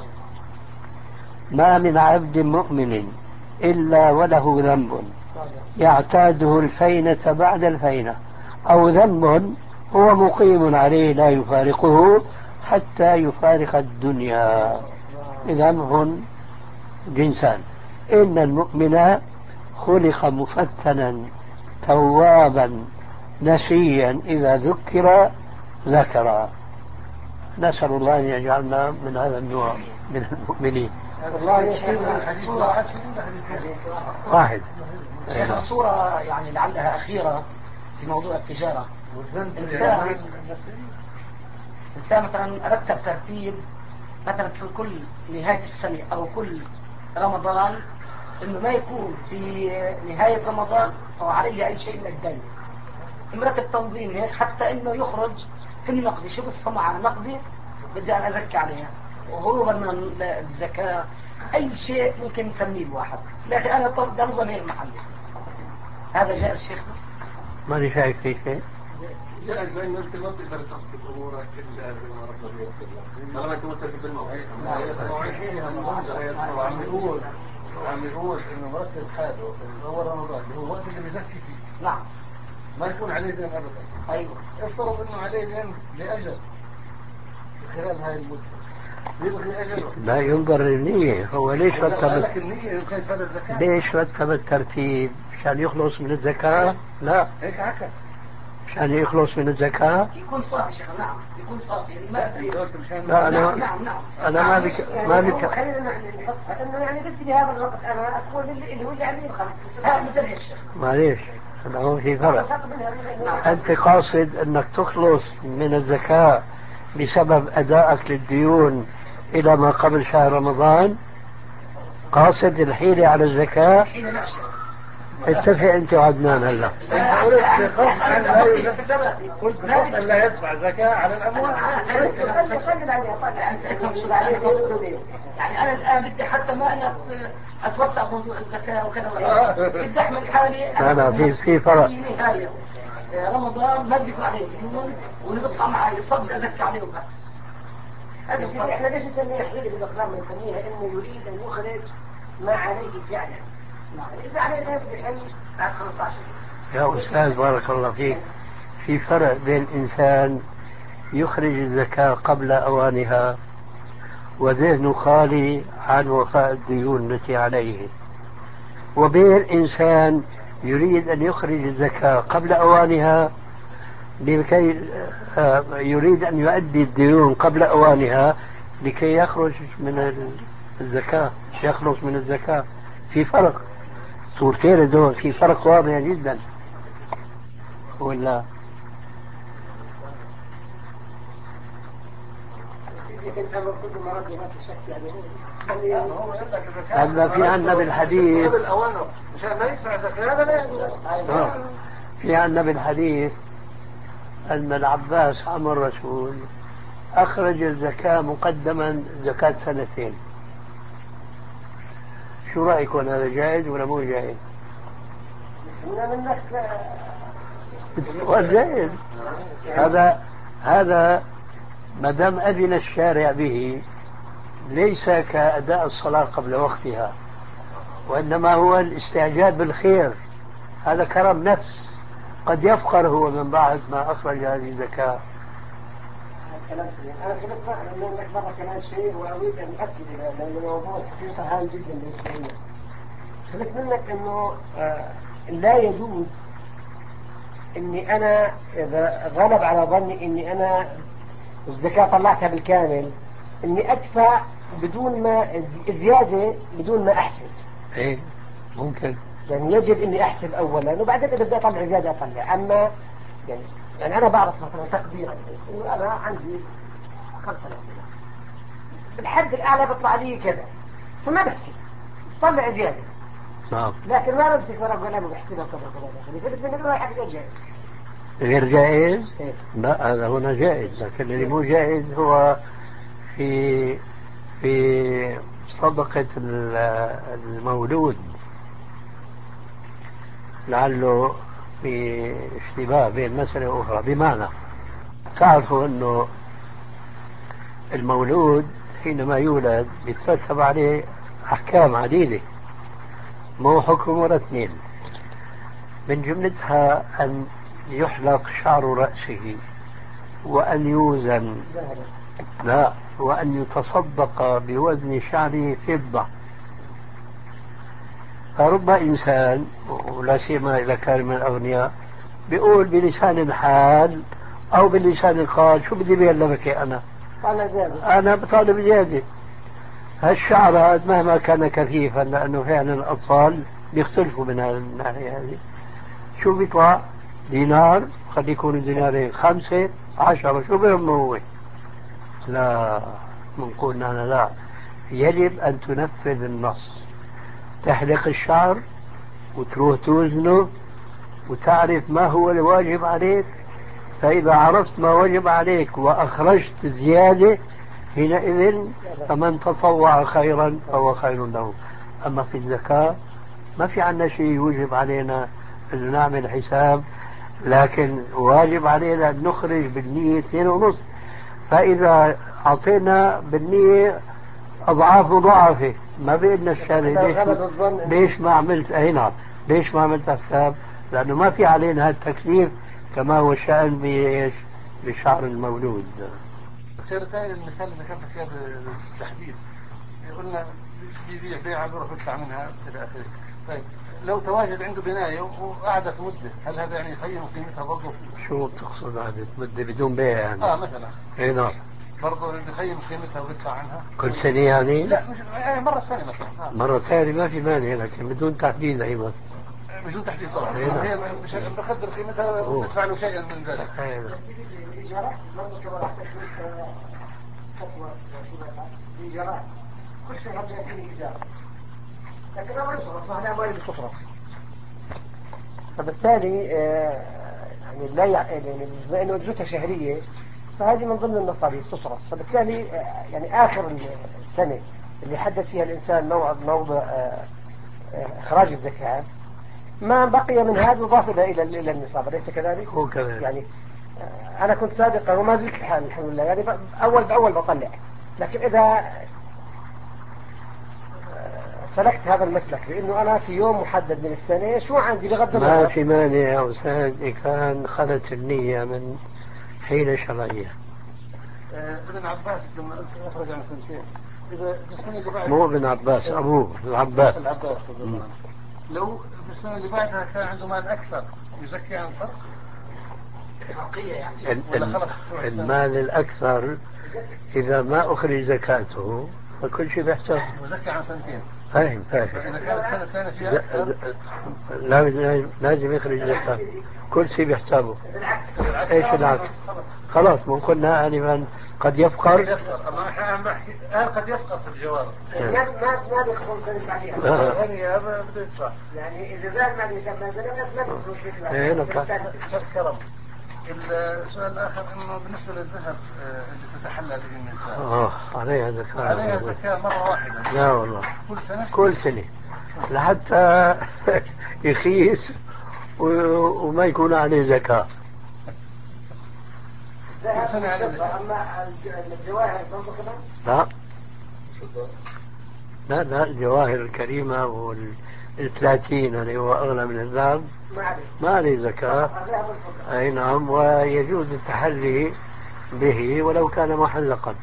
ما من عبد مؤمن إلا وله ذنب يعتاده الفينة بعد الفينة، أو ذنب هو مقيم عليه لا يفارقه حتى يفارق الدنيا. إذا هم جنسان. إن المؤمن خلق مفتنا توابا نسيا إذا ذكر ذكر. نسأل الله أن يجعلنا من هذا النوع من المؤمنين. واحد. شيخ الصورة يعني لعلها أخيرة في موضوع التجارة. إنسان إنسان مثلا رتب ترتيب مثلا في كل نهاية السنة أو كل رمضان إنه ما يكون في نهاية رمضان أو عليه أي شيء من الدين، مرتب تنظيم هيك حتى إنه يخرج في النقدي. شو بصفة مع نقدي بدي أنا أزكي عليها وهروبا من الزكاة، أي شيء ممكن نسميه الواحد، لكن أنا طب ده نظام هيك محلي. هذا جائز شيخنا؟ ماني شايف في شيء. جائز لأن أنت ما تقدر تخطط أمورك إلا بما ربنا ييسر لك. طالما أنت ملتزم بالموعد. عم يقول عم يقول إنه مرتب حاله في أول رمضان اللي هو الوقت اللي بيزكي فيه. نعم. ما يكون عليه دين أبدا. أيوه. افترض إنه عليه دين لأجل خلال هاي المدة. لا ينظر للنية. هو ليش رتب ليش رتب الترتيب؟ عشان يخلص من الزكاة؟ لا، هيك عكا عشان يخلص من الزكاة يكون صافي شيخ. نعم يكون صافي يعني ما لا أنا نعم نعم نعم. أنا ما بك ما بك خلينا نحط إنه يعني بدي بهذا الوقت أنا أقول اللي هو اللي عليه الخمس. هذا مثل هيك شيخ. معليش، أنا هو في فرق. أنت قاصد أنك تخلص من الزكاة بسبب أدائك للديون إلى ما قبل شهر رمضان؟ قاصد الحيلة على الزكاة؟ اتفق انت وعدنان هلا. قلت بخوف ان لا قلت بخوف ان لا يدفع زكاة على الاموال. يعني انا الان بدي حتى ما انا اتوسع موضوع الزكاة وكذا، بدي احمل حالي. لا لا في في فرق. رمضان ما بدي عليه ديون واللي بيطلع معي يصدق ازكي عليهم بس. هذا احنا ليش نسميه يحيي بالاقلام نسميها انه يريد ان يخرج ما عليه فعلا. اذا عليه لا يحل بعد خمسة عشر. يا أستاذ بارك الله فيك، في فرق بين إنسان يخرج الزكاة قبل أوانها وذهنه خالي عن وفاء الديون التي عليه، وبين إنسان يريد أن يخرج الزكاة قبل أوانها لكي يريد أن يؤدي الديون قبل أوانها لكي يخرج من الزكاة، يخلص من الزكاة. في فرق، صورتين دول في فرق واضح جدا ولا؟ هذا في عنا بالحديث في عنا بالحديث أن العباس عم الرسول أخرج الزكاة مقدما زكاة سنتين. شو رأيكم، هذا جائز ولا مو جائز؟ جائز. هذا هذا ما دام أذن الشارع به ليس كأداء الصلاة قبل وقتها، وإنما هو الاستعجال بالخير. هذا كرم نفس، قد يفقر هو من بعد ما أخرج هذه الزكاة. أنا سمعت منك مرة كمان شيء وأريد أن أؤكد لأن الموضوع الحقيقة هام جدا بالنسبة لي. سمعت منك أنه لا يجوز إني أنا إذا غلب على ظني إني أنا الزكاة طلعتها بالكامل إني أدفع بدون ما زيادة بدون ما أحسب. إيه ممكن. يعني يجب إني أحسب أولا وبعدين إذا بدي أطلع زيادة أطلع. أما يعني يعني أنا بعرف مثلا تقديرا إنه أنا عندي خمسة آلاف بالحد الأعلى بيطلع لي كذا، فما بحسب طلع زيادة. نعم. لكن ما بمسك ورقة ولا بحسبها كذا كذا كذا فبت من رايح حاجة جائز. غير جائز؟ إيه؟ لا هذا هنا جائز، لكن اللي مو جائز هو في في صدقة المولود، لعله في اشتباه بين مسألة أخرى. بمعنى تعرفوا أنه المولود حينما يولد يترتب عليه أحكام عديدة، مو حكم ولا اثنين، من جملتها أن يحلق شعر رأسه وأن يوزن، لا، وأن يتصدق بوزن شعره فضة. فرب إنسان ولا سيما إذا كان من الأغنياء بيقول بلسان الحال أو باللسان القال شو بدي بيلمك أنا أنا بطالب زيادة. هالشعر هذا مهما كان كثيفا، لأنه فعلا الأطفال بيختلفوا من هذه الناحية هذه، شو بيطلع؟ دينار، قد يكون دينارين، خمسة، عشرة، شو بهم هو؟ لا، بنقول أنا لا، يجب أن تنفذ النص، تحلق الشعر وتروح توزنه وتعرف ما هو الواجب عليك. فإذا عرفت ما وجب عليك وأخرجت زيادة حينئذ فمن تطوع خيرا فهو خير له. أما في الزكاة ما في عنا شيء يوجب علينا أن نعمل حساب، لكن واجب علينا أن نخرج بالنية اثنين ونص. فإذا أعطينا بالنية أضعاف مضاعفة ما بيدنا الشارع ليش, ليش ما عملت هنا، ليش ما عملت حساب؟ لأنه ما في علينا هذا التكليف كما هو الشأن بإيش؟ بشعر المولود. سير ثاني المثال اللي ذكرنا فيها بالتحديد، قلنا بيبيع بيعة بيروح يدفع منها إلى آخره. طيب لو تواجد عنده بناية وقعدت مدة، هل هذا يعني يقيم قيمتها برضه؟ شو بتقصد قعدت مدة بدون بيع يعني؟ اه مثلا. اي نعم. برضه بيقيم قيمتها ويدفع عنها؟ كل سنة يعني؟ لا مش يعني مرة ثانية مثلا. آه. مرة ثانية ما في مانع، لكن بدون تحديد أيضا. بدون تحديد طبعا. هي مش بقدر قيمتها وبدفع له شيئا من ذلك. الإيجارات برضه كما تكليف فتوى الإيجارات كل شيء هذا فيه إيجار، لكن ما يصرف هذا ما يصرف. فبالتالي يعني لا يعني بما انه اجرتها شهريه فهذه من ضمن المصاريف تصرف. فبالتالي يعني اخر السنه اللي حدد فيها الانسان موعد موضع اخراج الزكاه ما بقي من هذا يضاف الى الى النصاب، اليس كذلك؟ هو كذلك. يعني انا كنت سابقا وما زلت الحال الحمد لله يعني اول باول بطلع، لكن اذا سلكت هذا المسلك لانه انا في يوم محدد من السنه شو عندي بغض النظر ما في مانع يا استاذ كان خلت النيه من حين شرعيه. ابن عباس لما اخرج عن سنتين اذا في السنه اللي بعدها مو ابن عباس ابوه العباس العباس لو في السنه اللي بعدها كان عنده مال اكثر يزكي عن الفرق يعني المال الأكثر إذا ما أخرج زكاته فكل شيء بيحسب. وزكي عن سنتين. فاهم فاهم. إذا كانت سنة ثانية فيها أكثر لازم لازم يخرج زكاة كل شيء بيحسبه. إيش العكس؟ خلاص مو قلنا آنفا قد يفقر. قد يفقر. أما إحنا عم بحكي الآن قد يفقر في الجواب. ما ما ما بيدخل سنة بعديها. يعني هذا بده يدفع. يعني إذا زاد ما بيشبه زلمة ما بيدخل في إيه نعم. كرم. السؤال الآخر إنه بالنسبة للذهب اللي تتحلى به النساء. آه عليها زكاة. عليها زكاة مرة واحدة. لا والله. كل سنة. كل سنة. لحتى يخيس وما يكون عليه زكاة. أما الجواهر لا لا لا الجواهر الكريمة والثلاثين اللي هو أغلى من الذهب ما عليه زكاة. أي نعم ويجوز التحلي به ولو كان محلقا.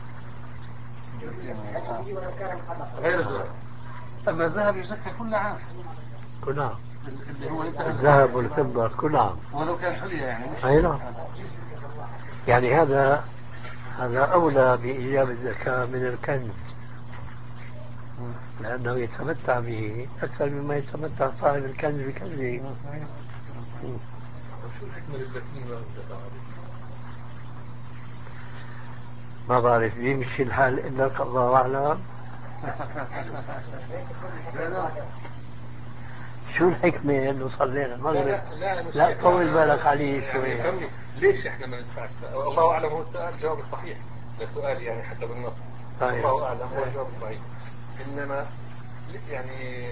أما الذهب يزكى كل عام. كل عام. اللي هو الذهب والفضة كل عام. ولو كان حلية يعني. أي نعم. يعني هذا هذا أولى بإيجاب الزكاة من الكنز لأنه يتمتع به أكثر مما يتمتع صاحب الكنز بكنزه. ما بعرف بيمشي الحال إلا الله أعلم. شو الحكمة إنه صلينا المغرب؟ لا, لا, لا, لا طول بالك عليه شوي. يعني ليش إحنا ما ندفعش؟ الله أعلم هو السؤال الجواب الصحيح. ده سؤال يعني حسب النص. طيب. الله أعلم هو الجواب الصحيح. إنما يعني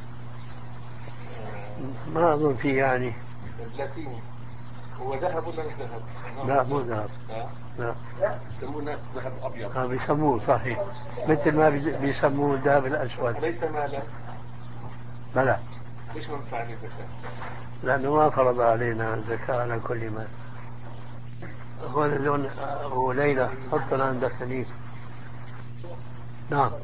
ما أظن في يعني. اللاتيني هو ذهب ولا مش ذهب؟ لا مو ذهب. لا. لا. يسموه الناس ذهب أبيض. آه بيسموه صحيح. مثل ما بيسموه الذهب الأسود. ليس مالا. بلى. ليش ما ندفع عليه الزكاة؟ لأنه ما فرض علينا الزكاة على كل مال. هو اللون أبو ليلى حط لنا عندك كنيس. نعم.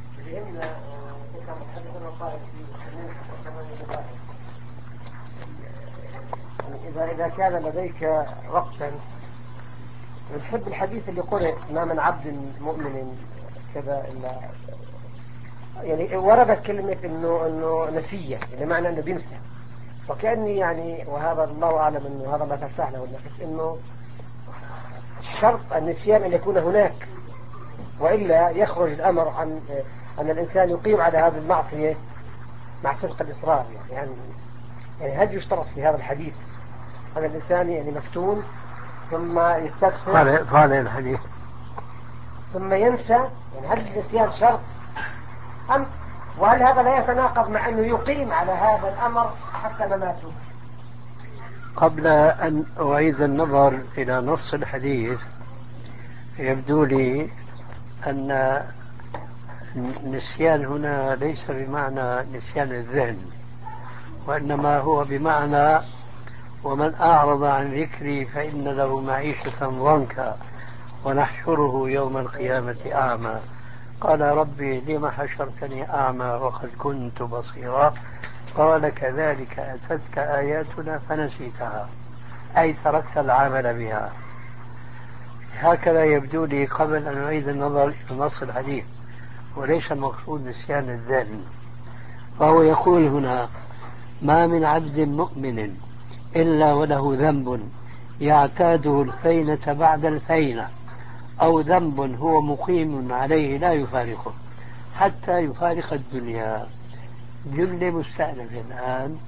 إذا إذا كان لديك وقتا نحب الحديث اللي قرأ ما من عبد مؤمن كذا إلا يعني وردت كلمة إنه إنه نسية يعني معنى إنه بينسى وكأني يعني وهذا الله أعلم إنه هذا ما ترتاح له النفس إنه شرط النسيان أن يكون هناك وإلا يخرج الأمر عن أن الإنسان يقيم على هذه المعصية مع صدق الإصرار يعني, يعني يعني هل يشترط في هذا الحديث أن الإنسان يعني مفتون ثم يستغفر قال الحديث ثم ينسى يعني هل النسيان شرط أم وهل هذا لا يتناقض مع أنه يقيم على هذا الأمر حتى مماته؟ قبل أن أعيد النظر إلى نص الحديث يبدو لي أن النسيان هنا ليس بمعنى نسيان الذهن وإنما هو بمعنى ومن أعرض عن ذكري فإن له معيشة ضنكا ونحشره يوم القيامة أعمى قال ربي لم حشرتني أعمى وقد كنت بصيرا قال كذلك أتتك آياتنا فنسيتها أي تركت العمل بها. هكذا يبدو لي قبل أن أعيد النظر إلى نص الحديث وليس المقصود نسيان الذهن. فهو يقول هنا ما من عبد مؤمن إلا وله ذنب يعتاده الفينة بعد الفينة أو ذنب هو مقيم عليه لا يفارقه حتى يفارق الدنيا. جملة مستأنفة الآن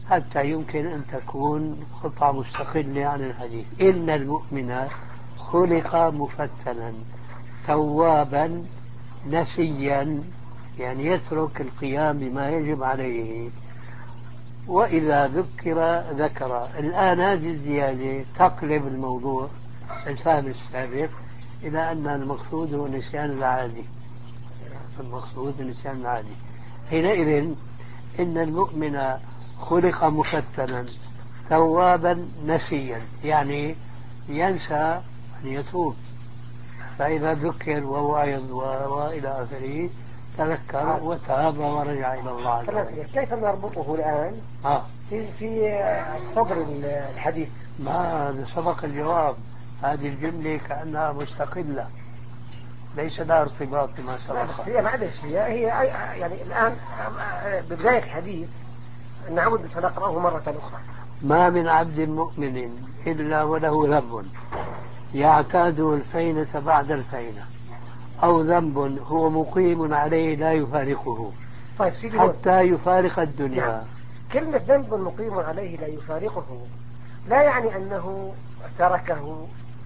حتى يمكن أن تكون قطعة مستقلة عن الحديث. إن المؤمن خلق مفتنا توابا نسيا، يعني يترك القيام بما يجب عليه، وإذا ذكر ذكر. الآن هذه الزيادة تقلب الموضوع الفهم السابق إلى أن المقصود هو النسيان العادي. المقصود النسيان العادي. حينئذ إن المؤمن خلق مفتنا توابا نسيا، يعني ينسى أن يتوب، فإذا ذكر ووعظ وإلى آخره تذكر وتاب ورجع إلى الله عز وجل. كيف نربطه الآن آه. في في صدر الحديث؟ ما سبق الجواب. هذه الجملة كأنها مستقلة ليس لها ارتباط بما سبق. هي معلش هي هي يعني الآن ببداية الحديث نعود فنقرأه مرة أخرى. ما من عبد مؤمن إلا وله ذنب يعتاده الفينة بعد الفينة، أو ذنب هو مقيم عليه لا يفارقه طيب حتى يفارق الدنيا. نعم. كلمة ذنب مقيم عليه لا يفارقه لا يعني أنه تركه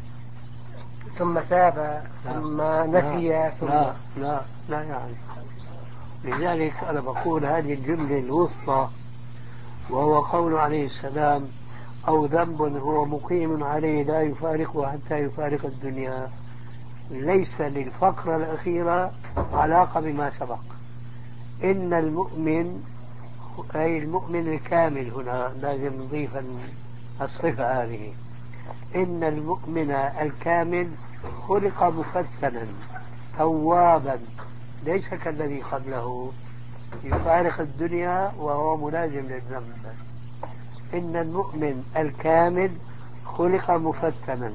ثم تاب ثم نسي لا ثم لا لا, لا يعني. لذلك أنا بقول هذه الجملة الوسطى وهو قول عليه السلام أو ذنب هو مقيم عليه لا يفارقه حتى يفارق الدنيا، ليس للفقرة الأخيرة علاقة بما سبق. إن المؤمن أي المؤمن الكامل، هنا لازم نضيف الصفة هذه، إن المؤمن الكامل خلق مفتنا توابا، ليس كالذي قبله يفارق الدنيا وهو ملازم للذنب. إن المؤمن الكامل خلق مفتنا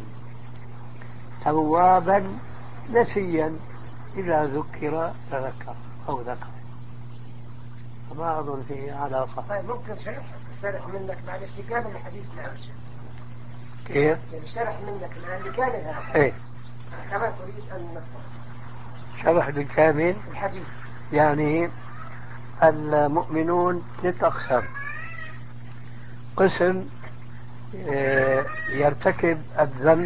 توابا نسيا، إذا ذكر تذكر أو ذكر. فما أظن فيه علاقة. طيب ممكن شرح شرح منك معلش لكامل الحديث الآن؟ كيف؟ يعني شرح منك الآن لكامل هذا. إيه؟ كما تريد أن نفهم. شرح بالكامل الحديث. يعني المؤمنون ثلاث أقسام. قسم يرتكب الذنب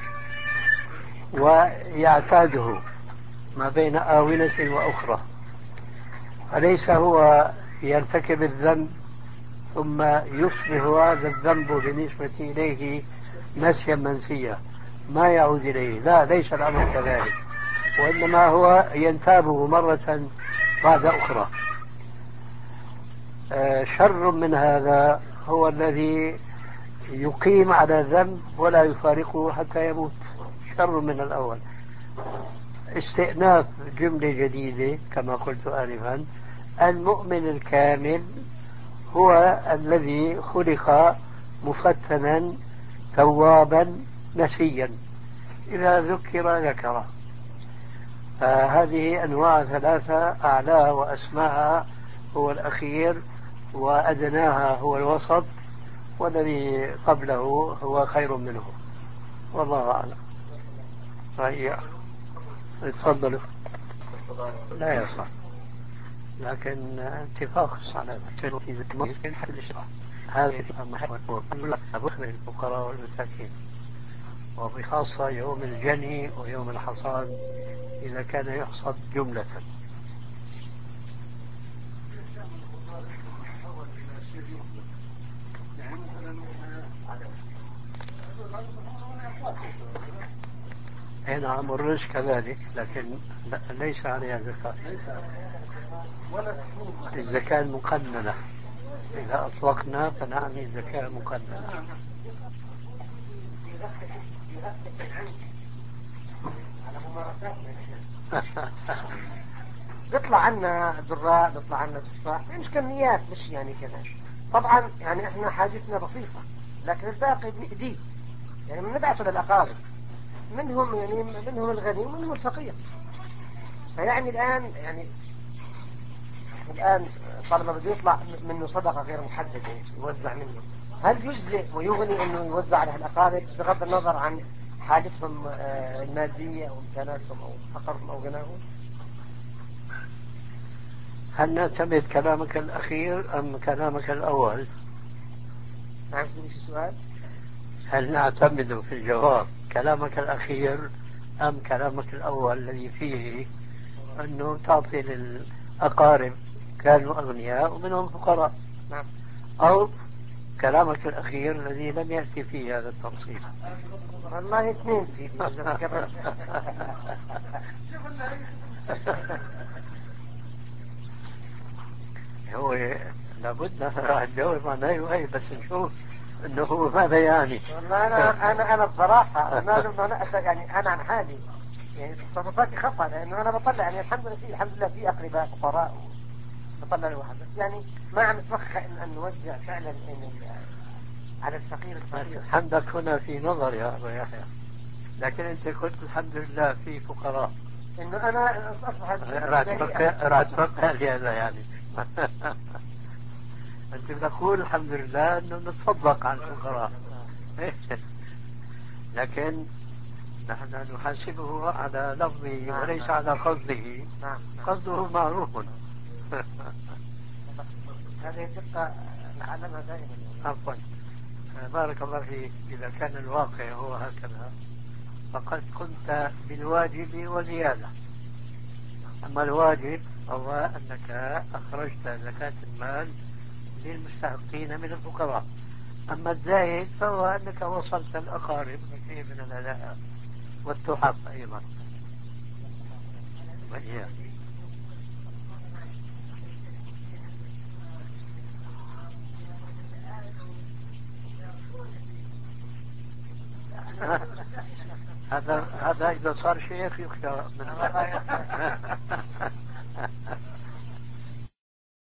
ويعتاده ما بين آونة وأخرى، أليس هو يرتكب الذنب ثم يصبح هذا الذنب بالنسبة إليه نسيا منسيا ما يعود إليه؟ لا، ليس الأمر كذلك، وإنما هو ينتابه مرة بعد أخرى. شر من هذا هو الذي يقيم على ذنب ولا يفارقه حتى يموت، شر من الأول. استئناف جملة جديدة كما قلت آنفا، المؤمن الكامل هو الذي خلق مفتنا توابا نسيا، إذا ذكر ذكر. فهذه أنواع ثلاثة، أعلاها وأسماها هو الأخير، وأدناها هو الوسط، والذي قبله هو خير منه، والله أعلم. رأيي تفضلوا. لا يصح، لكن اتفاق الصلاة هذا أبخر الفقراء والمساكين، وبخاصة يوم الجني ويوم الحصاد إذا كان يحصد جملة. هنا الرز كذلك، لكن ليس عليها زكاة. الزكاة المقننة إذا أطلقنا فنعني الزكاة المقننة. بيطلع عنا ذراء، بيطلع عنا تفاح، مش كميات، مش يعني كذا. طبعا يعني احنا حاجتنا بسيطة، لكن الباقي بنأديه، يعني بنبعثه للأقارب، منهم يعني منهم الغني ومنهم الفقير. فيعني الآن يعني الآن طالما بده يطلع منه صدقة غير محددة يوزع منه، هل يجزئ ويغني انه يوزع على الأقارب بغض النظر عن حالتهم المادية او امكاناتهم او فقرهم او غناهم؟ هل نعتمد كلامك الأخير أم كلامك الأول؟ نعم السؤال. هل نعتمد في الجواب كلامك الأخير أم كلامك الأول الذي فيه أنه تعطي للأقارب كانوا أغنياء ومنهم فقراء؟ نعم. أو كلامك الأخير الذي لم يأتي فيه هذا التفصيل؟ والله اثنين سيدي. هو لابد راح نجاوب عن أي وأي بس نشوف انه هو ماذا يعني. والله انا انا انا بصراحه ما انا يعني انا عن حالي يعني تصرفاتي خطا لانه انا بطلع يعني الحمد لله في الحمد لله في اقرباء فقراء بطلع الواحد بس يعني ما عم نتوقع ان, أن نوزع فعلا إن على الفقير الفقير. حمدك هنا في نظر يا ابو يحيى، لكن انت قلت الحمد لله في فقراء، انه انا اصبح راح تفقه هذا يعني. انت بتقول الحمد لله انه نتصدق عن الفقراء، لكن نحن نحاسبه على لفظه وليس على قصده. قصده معروف. هذه الدقة نعلمها دائما. عفوا، بارك الله فيك. إذا كان الواقع هو هكذا فقد قمت بالواجب وزيادة. أما الواجب هو أنك أخرجت زكاة المال للمستحقين من الفقراء، أما الزايد فهو أنك وصلت الأقارب بشيء من الهدايا والتحف أيضا. وإياه هذا هذا إذا صار شيخ يخشى من